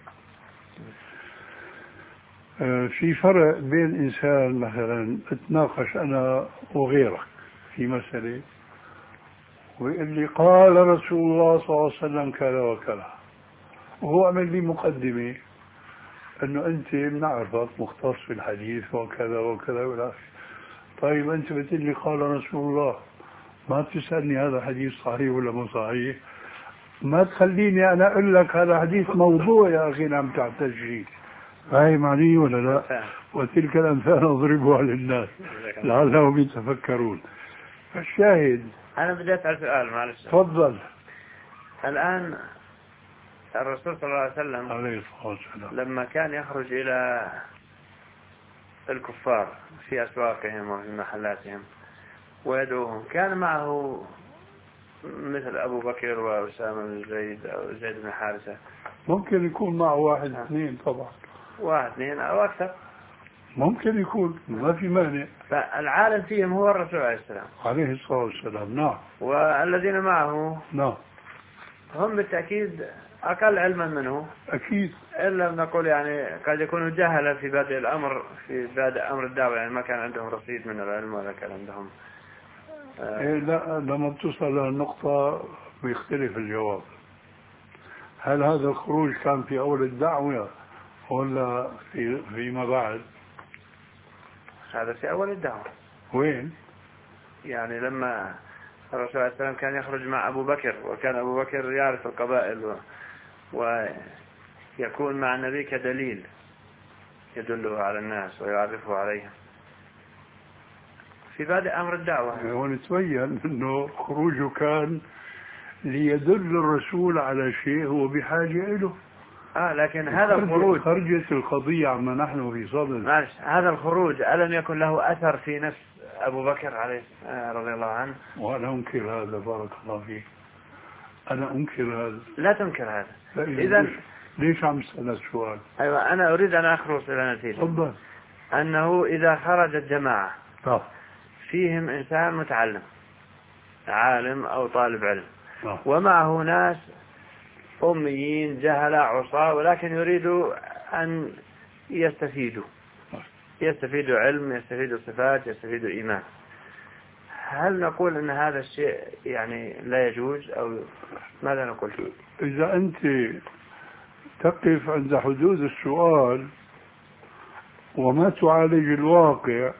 في فرق بين إنسان مثلا اتناقش أنا وغيرك في مسألة ويقول لي قال رسول الله صلى الله عليه وسلم كذا وكذا، وهو عمل لي مقدمة أنه أنت بنعرفك مختص في الحديث وكذا وكذا ولا. طيب أنت بتقول لي قال رسول الله، ما تسألني هذا حديث صحيح ولا مو صحيح؟ ما تخليني أنا أقول لك هذا حديث موضوع يا أخي عم تعتجي. فاهم علي ولا لا؟ وتلك الأمثال أضربها للناس لعلهم يتفكرون. فالشاهد أنا بدي أسأل سؤال معلش. تفضل. الآن الرسول صلى الله عليه وسلم عليه الصلاة والسلام لما كان يخرج إلى الكفار في أسواقهم وفي محلاتهم ويدعوهم، كان معه مثل أبو بكر وأسامة بن زيد أو زيد بن حارثة؟ ممكن يكون معه واحد اثنين طبعا. واحد اثنين أو أكثر ممكن يكون، ما في مانع. فالعالم فيهم هو الرسول عليه السلام عليه الصلاة والسلام. نعم. والذين معه نعم هم بالتأكيد أقل علما منه أكيد. إلا نقول يعني قد يكونوا جهلة في بادئ الأمر في بادئ أمر الدعوة، يعني ما كان عندهم رصيد من العلم ولا كان عندهم آه إيه لا، لما بتصل للنقطة بيختلف الجواب. هل هذا الخروج كان في أول الدعوة ولا في فيما بعد؟ هذا في أول الدعوة. وين؟ يعني لما الرسول عليه السلام كان يخرج مع أبو بكر، وكان أبو بكر يعرف القبائل و... ويكون مع النبي كدليل يدله على الناس ويعرفه عليهم في بادئ أمر الدعوة. ونتبين أنه خروجه كان ليدل الرسول على شيء هو بحاجة إله. آه لكن هذا الخروج خرجت القضية عما نحن في صدد. معلش، هذا الخروج ألم يكن له أثر في نفس أبو بكر عليه آه رضي الله عنه؟ وأنا أنكر هذا، بارك الله فيك، أنا أنكر هذا. لا تنكر هذا. إذا ليش عم تسأل السؤال؟ أيوة، أنا أريد أن أخلص إلى نتيجة. تفضل. أنه إذا خرجت جماعة طب. فيهم إنسان متعلم عالم أو طالب علم طب. ومعه ناس أميين جهلة عصاة ولكن يريدوا أن يستفيدوا يستفيدوا علم، يستفيدوا صفات، يستفيدوا إيمان، هل نقول أن هذا الشيء يعني لا يجوز أو ماذا نقول؟ إذا أنت تقف عند حدود السؤال وما تعالج الواقع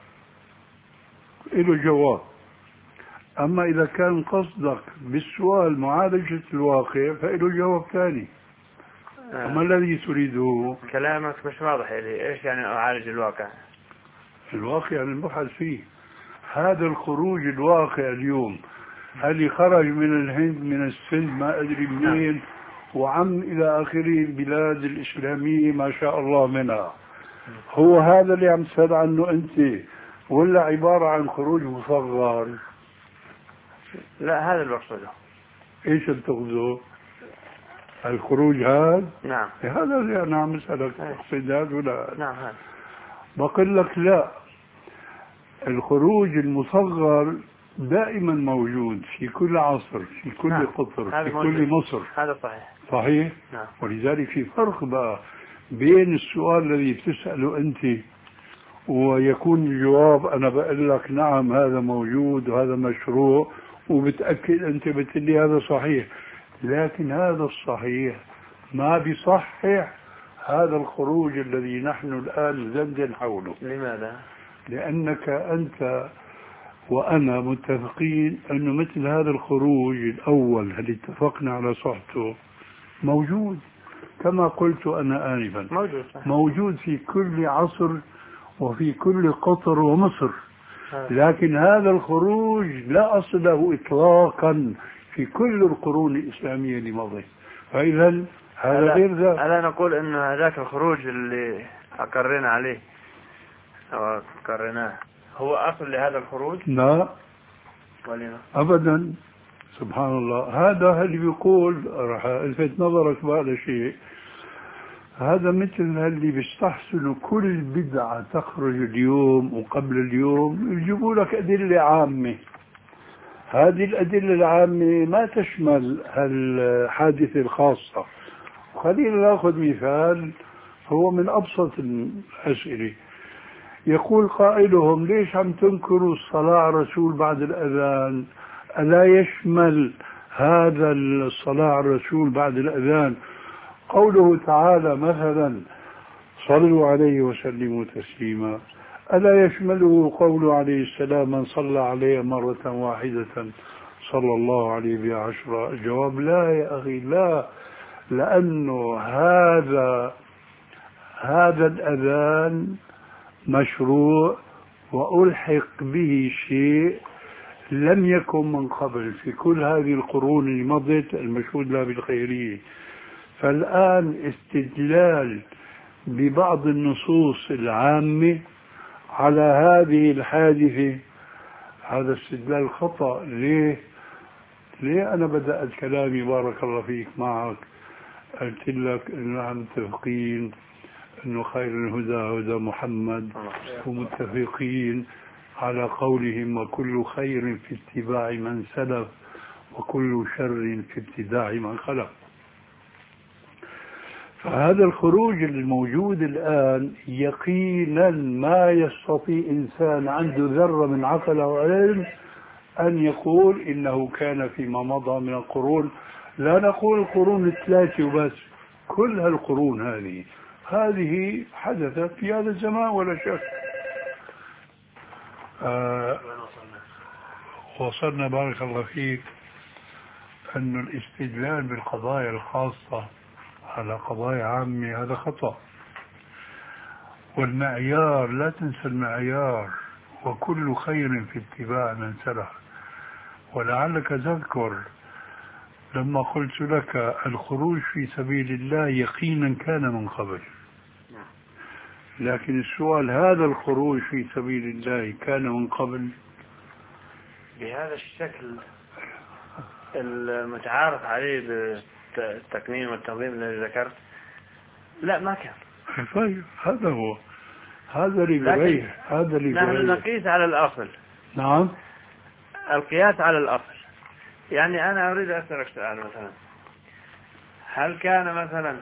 له جواب. أما إذا كان قصدك بالسؤال معالجة الواقع فإله جواب ثاني. آه. ما الذي تريده؟ كلامك مش واضح لي، إيش يعني أعالج الواقع؟ الواقع المبحث فيه هذا الخروج الواقع اليوم، اللي خرج من الهند من السند ما أدري منين وعم إلى آخره البلاد الإسلامية ما شاء الله منها، هو هذا اللي عم تسأل عنه أنت ولا عبارة عن خروج مصغر؟ لا، هذا اللي بقصده. ايش بتقصده؟ الخروج هذا؟ نعم. هذا اللي انا عم اسالك تقصد هذا ولا؟ نعم هذا. بقول لك لا، الخروج المصغر دائما موجود في كل عصر، في كل نعم. قطر، في كل مصر. هذا صحيح. صحيح؟ نعم. ولذلك في فرق بقى بين السؤال الذي بتسأله أنت ويكون الجواب أنا بقول لك نعم هذا موجود وهذا مشروع وبتأكد أنت بتقولي هذا صحيح، لكن هذا الصحيح ما بيصحح هذا الخروج الذي نحن الآن زندن حوله. لماذا؟ لأنك أنت وأنا متفقين أنه مثل هذا الخروج الأول اللي اتفقنا على صحته موجود كما قلت أنا آنفا، موجود, موجود في كل عصر وفي كل قطر ومصر. لكن هذا الخروج لا أصل له إطلاقا في كل القرون الإسلامية اللي مضت، فإذا هذا غير ذلك. ألا نقول أن هذاك الخروج اللي أقرنا عليه أو أقرناه هو أصل لهذا الخروج؟ لا ولينا. أبدا، سبحان الله. هذا اللي بيقول راح ألفت نظرك بهذا شيء، هذا مثل اللي بيستحسنوا كل بدعة تخرج اليوم وقبل اليوم يجيبوا لك أدلة عامة. هذه الأدلة العامة ما تشمل الحادثة الخاصة. خلينا نأخذ مثال هو من أبسط الأسئلة. يقول قائلهم ليش عم تنكروا الصلاة على الرسول بعد الأذان؟ ألا يشمل هذا الصلاة على الرسول بعد الأذان قوله تعالى مثلا صلوا عليه وسلموا تسليما؟ ألا يشمله قوله عليه السلام من صلى عليه مرة واحدة صلى الله عليه بها عشرة؟ الجواب لا يا أخي، لا، لأنه هذا هذا الأذان مشروع وألحق به شيء لم يكن من قبل في كل هذه القرون اللي مضت المشهود لها بالخيرية. فالآن استدلال ببعض النصوص العامة على هذه الحادثة هذا استدلال خطأ. ليه؟ ليه أنا بدأت كلامي بارك الله فيك معك قلت لك إن نحن متفقين إنه خير الهدى هدى محمد ومتفقين على قولهم وكل خير في اتباع من سلف وكل شر في ابتداع من خلق. فهذا الخروج الموجود الآن يقينا ما يستطيع إنسان عنده ذرة من عقل أو علم أن يقول إنه كان فيما مضى من القرون، لا نقول القرون الثلاثة وبس، كل هالقرون هذه هذه حدثت في هذا الزمان ولا شك. آه وصلنا بارك الله فيك أن الاستدلال بالقضايا الخاصة على قضايا عامة هذا خطأ، والمعيار لا تنسى المعيار، وكل خير في اتباع من سلف. ولعلك تذكر لما قلت لك الخروج في سبيل الله يقينا كان من قبل، لكن السؤال هذا الخروج في سبيل الله كان من قبل بهذا الشكل المتعارف عليه بالتقنين والتنظيم الذي ذكرت؟ لا ما كان. طيب هذا هو، هذا اللي بريه، هذا اللي بريه. نحن نقيس على الأصل. نعم، القياس على الأصل. يعني أنا أريد أسألك سؤال مثلا، هل كان مثلا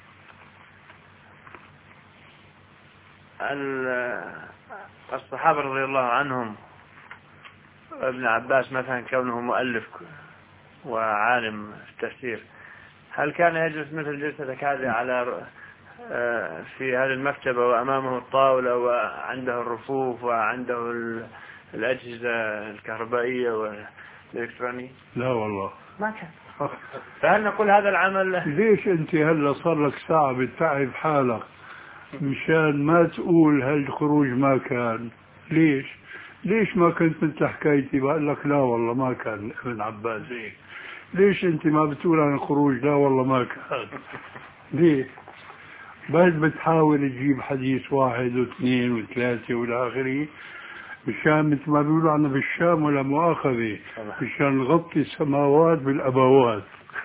الصحابة رضي الله عنهم، ابن عباس مثلا كونه مؤلف وعالم التفسير، هل كان يجلس مثل جلسة هذه على في هذه المكتبة وأمامه الطاولة وعنده الرفوف وعنده الأجهزة الكهربائية والإلكترونية؟ لا والله ما كان. فهل نقول هذا العمل؟ ليش أنت هلا صار لك ساعة بتتعب حالك مشان ما تقول هالخروج ما كان؟ ليش؟ ليش ما كنت مثل حكايتي بقول لك لا والله ما كان ابن عباس هيك؟ ليش أنت ما بتقول عن الخروج لا والله ما كان؟ ليه؟ بس بتحاول تجيب حديث واحد واثنين وثلاثة والى آخره مشان مثل ما بيقولوا عنا بالشام ولا مؤاخذة مشان نغطي السماوات بالأبوات.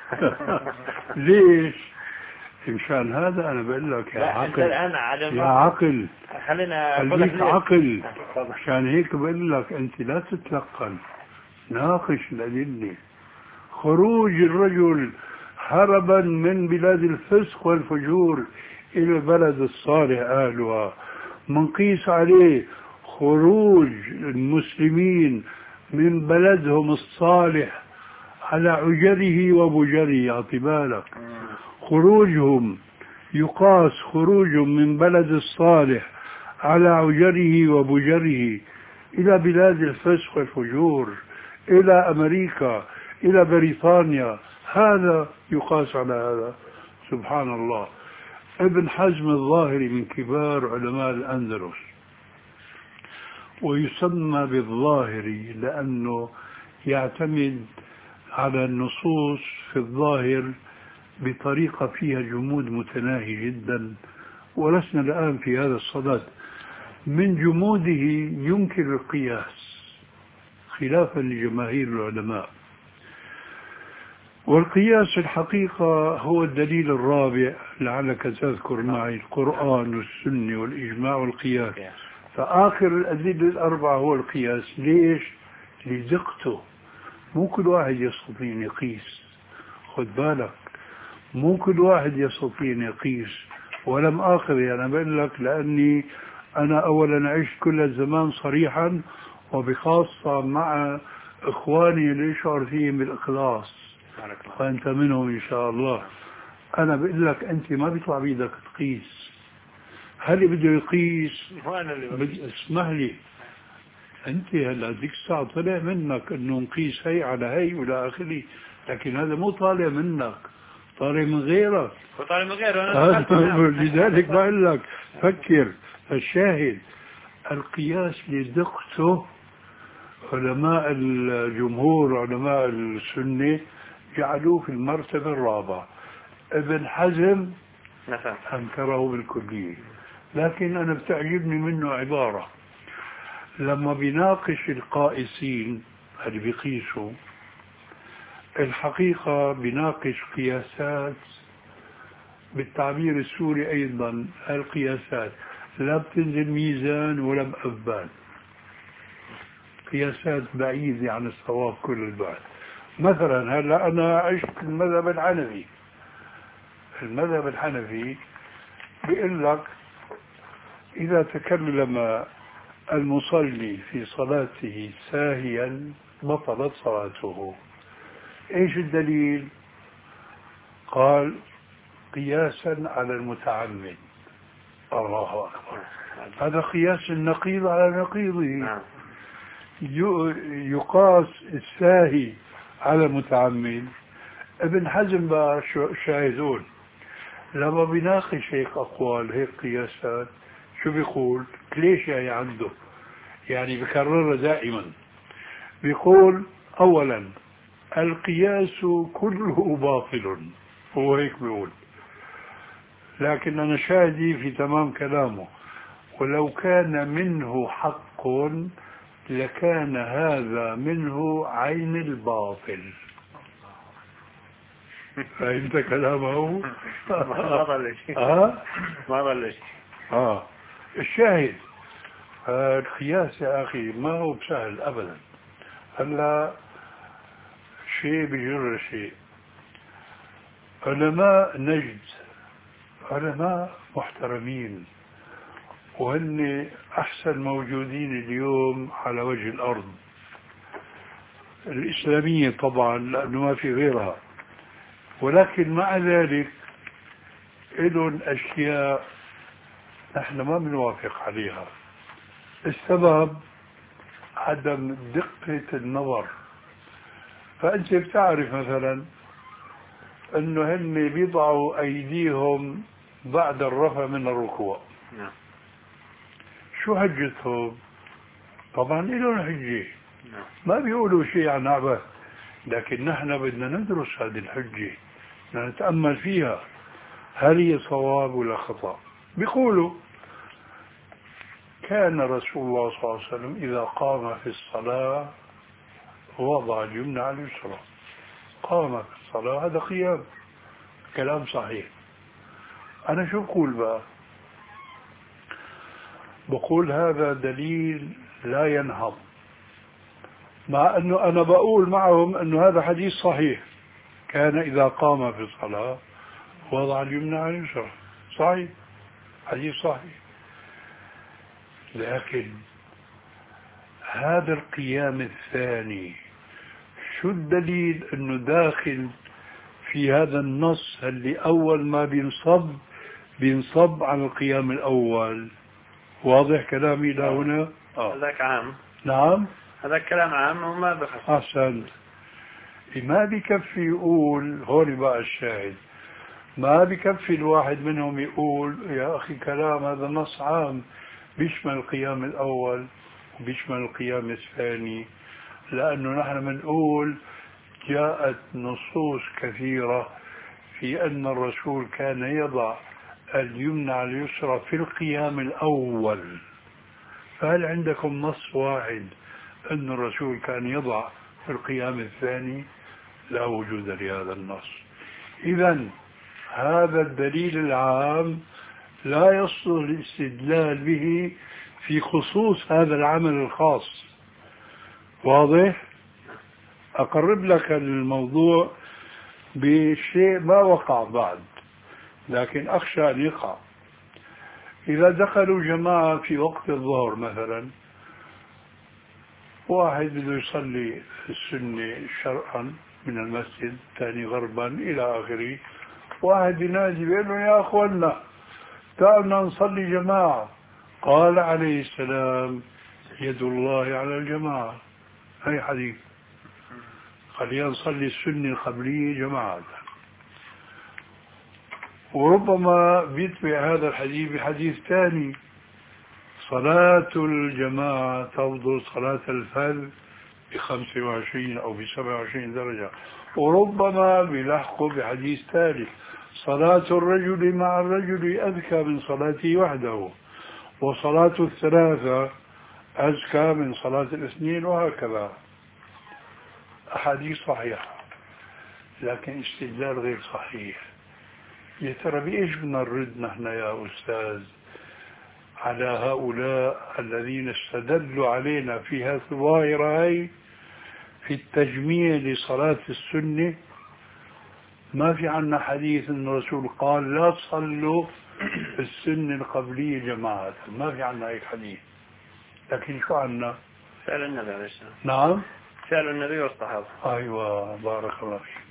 ليش؟ مشان هذا أنا بقول لك يا عقل، يا عقل خلينا خليك عقل. مشان هيك بقول لك أنت لا تتلقن، ناقش الأدلة. خروج الرجل هربا من بلاد الفسق والفجور إلى البلد الصالح أهلها، منقيس عليه خروج المسلمين من بلدهم الصالح على عجره وبجره. أعطي بالك، خروجهم يقاس خروجهم من بلد الصالح على عجره وبجره إلى بلاد الفسق والفجور، إلى أمريكا، إلى بريطانيا، هذا يقاس على هذا. سبحان الله. ابن حزم الظاهري من كبار علماء الأندلس، ويسمى بالظاهري لأنه يعتمد على النصوص في الظاهر بطريقة فيها جمود متناهي جدا، ولسنا الآن في هذا الصدد. من جموده ينكر القياس خلافا لجماهير العلماء، والقياس الحقيقة هو الدليل الرابع، لعلك تذكر معي القرآن والسنة والإجماع والقياس. فآخر الأدلة الأربعة هو القياس. ليش؟ لدقته. مو كل واحد يستطيع يقيس، خد بالك، مو كل واحد يستطيع يقيس. ولم آخذ أنا بقول لك لأني أنا أولا عشت كل الزمان صريحا، وبخاصة مع إخواني اللي يشعر فيهم بالإخلاص، وأنت منهم إن شاء الله. أنا بقول لك أنت ما بيطلع بيدك تقيس. هل بده يقيس؟ بدي اسمح لي، أنت هلا ذيك الساعة طلع منك إنه نقيس هي على هي ولا آخره، لكن هذا مو طالع منك، طالع من غيرك. طالع من غيره. لذلك بقول لك فكر. فالشاهد القياس لدقته. علماء الجمهور علماء السنة جعلوه في المرتبة الرابعة. ابن حزم أنكره بالكلية، لكن أنا بتعجبني منه عبارة لما بيناقش القائسين اللي بيقيسوا، الحقيقة بيناقش قياسات بالتعبير السوري أيضا. القياسات لا بتنزل ميزان ولا بأبان، قياسات بعيدة عن الصواب كل البعد. مثلا هلا أنا عشت المذهب الحنفي. المذهب الحنفي بيقول لك إذا تكلم المصلي في صلاته ساهيا بطلت صلاته. إيش الدليل؟ قال قياسا على المتعمد. الله أكبر، هذا قياس النقيض على نقيضه. يقاس الساهي على المتعمد. ابن حزم بقى شاهدون لما بيناقش هيك أقوال هيك قياسات شو بيقول؟ ليش يعني عنده يعني بكررها دائما. بيقول أولا القياس كله باطل، هو هيك بيقول، لكن أنا شاهدي في تمام كلامه، ولو كان منه حق لكان هذا منه عين الباطل. فهمت كلامه؟ ما ضل شيء. اه ما ضل شيء. اه الشاهد القياس يا أخي ما هو بسهل أبدا. هلا شيء بجر شيء. علماء نجد علماء محترمين، وهن أحسن موجودين اليوم على وجه الأرض الإسلامية طبعا لأنه ما في غيرها، ولكن مع ذلك لهم أشياء نحن ما بنوافق عليها. السبب عدم دقة النظر. فأنت بتعرف مثلا أنه هن بيضعوا أيديهم بعد الرفع من الركوع. نعم. شو حجتهم؟ طبعا لهم حجة، نعم. ما بيقولوا شيء عن عبث، لكن نحن بدنا ندرس هذه الحجة، بدنا نتأمل فيها هل هي صواب ولا خطأ. بيقولوا كان رسول الله صلى الله عليه وسلم إذا قام في الصلاة وضع اليمنى على اليسرى. قام في الصلاة، هذا قيام، كلام صحيح. أنا شو بقول بقى؟ بقول هذا دليل لا ينهض، مع أنه أنا بقول معهم أنه هذا حديث صحيح. كان إذا قام في الصلاة وضع اليمنى على اليسرى، صحيح، حديث صحيح. لكن هذا القيام الثاني شو الدليل أنه داخل في هذا النص اللي أول ما بينصب بينصب على القيام الأول؟ واضح كلامي إلى هنا؟ آه. هذاك عام. نعم، هذا كلام عام وما بخص. أحسنت. ما بكفي يقول هون بقى الشاهد، ما بكفي الواحد منهم يقول يا أخي كلام هذا نص عام بيشمل القيام الأول وبيشمل القيام الثاني، لأنه نحن بنقول جاءت نصوص كثيرة في أن الرسول كان يضع اليمنى على اليسرى في القيام الأول. فهل عندكم نص واحد أن الرسول كان يضع في القيام الثاني؟ لا وجود لهذا النص. إذن هذا الدليل العام لا يصلح الاستدلال به في خصوص هذا العمل الخاص. واضح؟ أقرب لك الموضوع بشيء ما وقع بعد، لكن أخشى أن يقع. إذا دخلوا جماعة في وقت الظهر مثلا، واحد بده يصلي السنة شرقا من المسجد، ثاني غربا إلى آخره، واحد ينادي بيقول له يا أخوانا تعالوا نصلي جماعة. قال عليه السلام يد الله على الجماعة. هي حديث خلينا نصلي السنة القبلية جماعة. وربما بيتبع هذا الحديث بحديث ثاني، صلاة الجماعة تفضل صلاة الفرد بخمسة وعشرين أو بسبعة وعشرين درجة. وربما بيلحقوا بحديث ثالث، صلاة الرجل مع الرجل أذكى من صلاته وحده، وصلاة الثلاثة أزكى من صلاة الاثنين، وهكذا. أحاديث صحيحة لكن استدلال غير صحيح. يا ترى بإيش بدنا نرد نحن يا أستاذ على هؤلاء الذين استدلوا علينا في هذه الظاهرة هي في التجميع لصلاة السنة ما في عنا حديث أن الرسول قال لا تصلوا السنة القبلية جماعة، ما في عنا هيك حديث. لكن شو عنا؟ فعل النبي عليه السلام. نعم فعل النبي والصحابة. أيوة بارك الله فيك.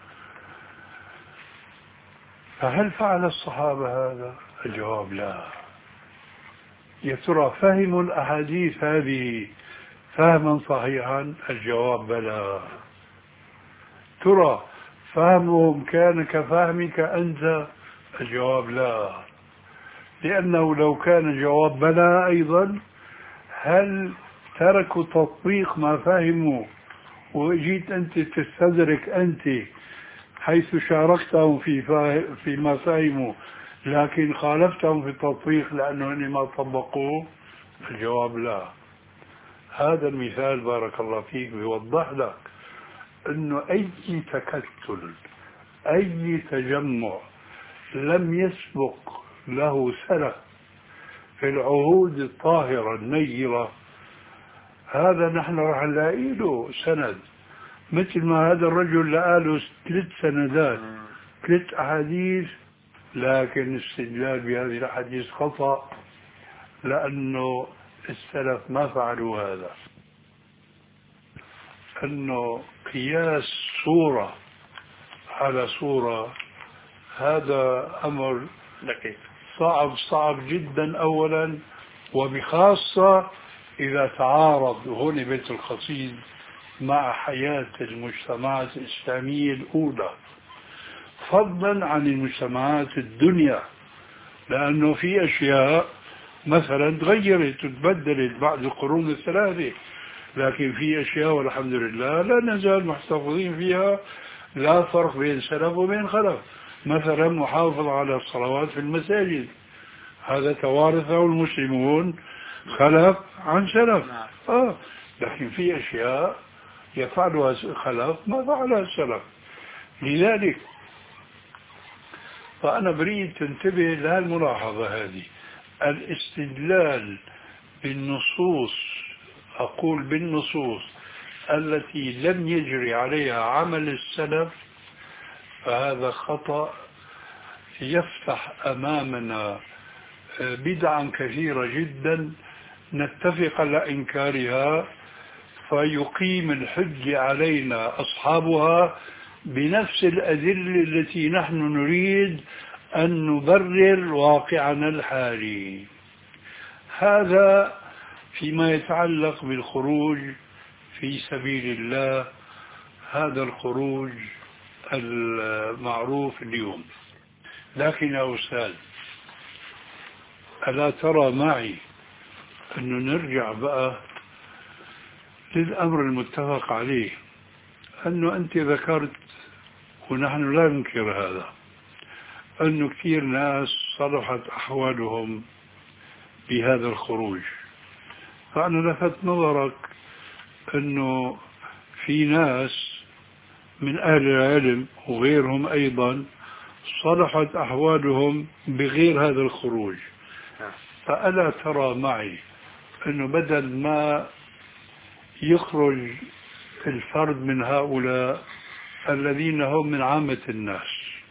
فهل فعل الصحابة هذا؟ الجواب لا. يا ترى فهموا الأحاديث هذه فهما صحيحا؟ الجواب بلى. ترى فهمهم كان كفهمك أنت؟ الجواب لا. لأنه لو كان الجواب بلى أيضا هل تركوا تطبيق ما فهموا وجيت أنت تستدرك أنت حيث شاركتهم في فيما فهموا لكن خالفتهم في التطبيق لأنهم ما طبقوه؟ الجواب لا. هذا المثال بارك الله فيك بيوضح لك أنه أي تكتل أي تجمع لم يسبق له سلف في العهود الطاهرة النيرة هذا نحن راح نلاقي له سند، مثل ما هذا الرجل لقى له ثلاث سندات ثلاث أحاديث، لكن استدلال بهذه الأحاديث خطأ لأنه السلف ما فعلوا هذا. أنه قياس صورة على صورة هذا أمر صعب صعب جدا أولا، وبخاصة إذا تعارض هون بيت القصيد مع حياة المجتمعات الإسلامية الأولى فضلا عن المجتمعات الدنيا، لأنه في أشياء مثلا تغيرت وتبدلت بعد القرون الثلاثة، لكن في أشياء والحمد لله لا نزال محتفظين فيها، لا فرق بين سلف وبين خلف. مثلا محافظة على الصلوات في المساجد، هذا توارثه المسلمون خلف عن سلف. آه. لكن في أشياء يفعلها الخلف ما فعلها السلف. لذلك فأنا بريد تنتبه لهالملاحظة هذه، الاستدلال بالنصوص، أقول بالنصوص التي لم يجري عليها عمل السلف، فهذا خطأ يفتح أمامنا بدعا كثيرة جدا نتفق على إنكارها، فيقيم الحجة علينا أصحابها بنفس الأدلة التي نحن نريد أن نبرر واقعنا الحالي. هذا فيما يتعلق بالخروج في سبيل الله، هذا الخروج المعروف اليوم. لكن يا أستاذ ألا ترى معي أنه نرجع بقى للأمر المتفق عليه، أنه أنت ذكرت ونحن لا ننكر هذا أنه كثير ناس صلحت أحوالهم بهذا الخروج، فأنا لفت نظرك أنه في ناس من أهل العلم وغيرهم أيضا صلحت أحوالهم بغير هذا الخروج. فألا ترى معي أنه بدل ما يخرج الفرد من هؤلاء الذين هم من عامة الناس،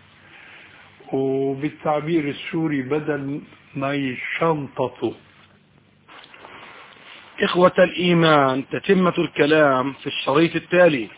وبالتعبير السوري بدل ما يشنططوا. إخوة الإيمان، تتمة الكلام في الشريط التالي.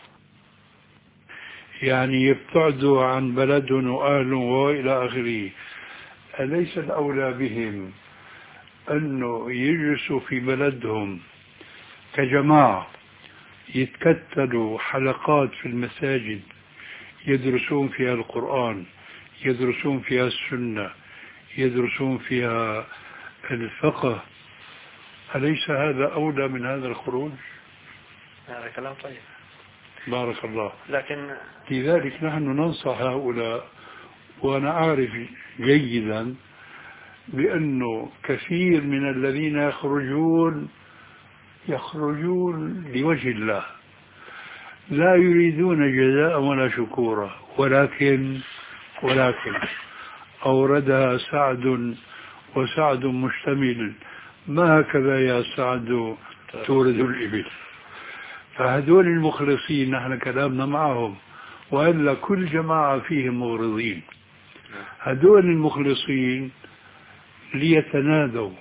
يعني يبتعدوا عن بلدهم وأهلهم وإلى آخره، أليس الأولى بهم أنه يجلسوا في بلدهم كجماعة يتكتلوا حلقات في المساجد يدرسون فيها القرآن، يدرسون فيها السنة، يدرسون فيها الفقه؟ أليس هذا أولى من هذا الخروج؟ هذا كلام طيب بارك الله. لكن لذلك نحن ننصح هؤلاء، وأنا أعرف جيدا بأنه كثير من الذين يخرجون يخرجون لوجه الله، لا يريدون جزاء ولا شكورا، ولكن ولكن أوردها سعد وسعد مشتمل، ما هكذا يا سعد تورد الإبل. فهدول المخلصين نحن كلامنا معهم، وإلا كل جماعة فيهم مغرضين. هدول المخلصين ليتنادوا،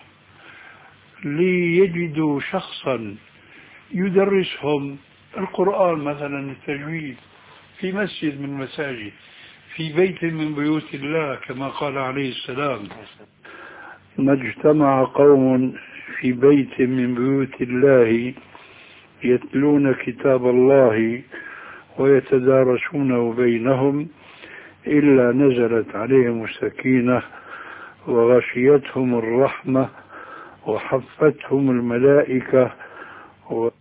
ليجدوا شخصا يدرسهم القرآن مثلا التجويد في مسجد من المساجد، في بيت من بيوت الله كما قال عليه السلام: ما اجتمع قوم في بيت من بيوت الله يتلون كتاب الله ويتدارسونه بينهم إلا نزلت عليهم السكينة وغشيتهم الرحمة وحفتهم الملائكة و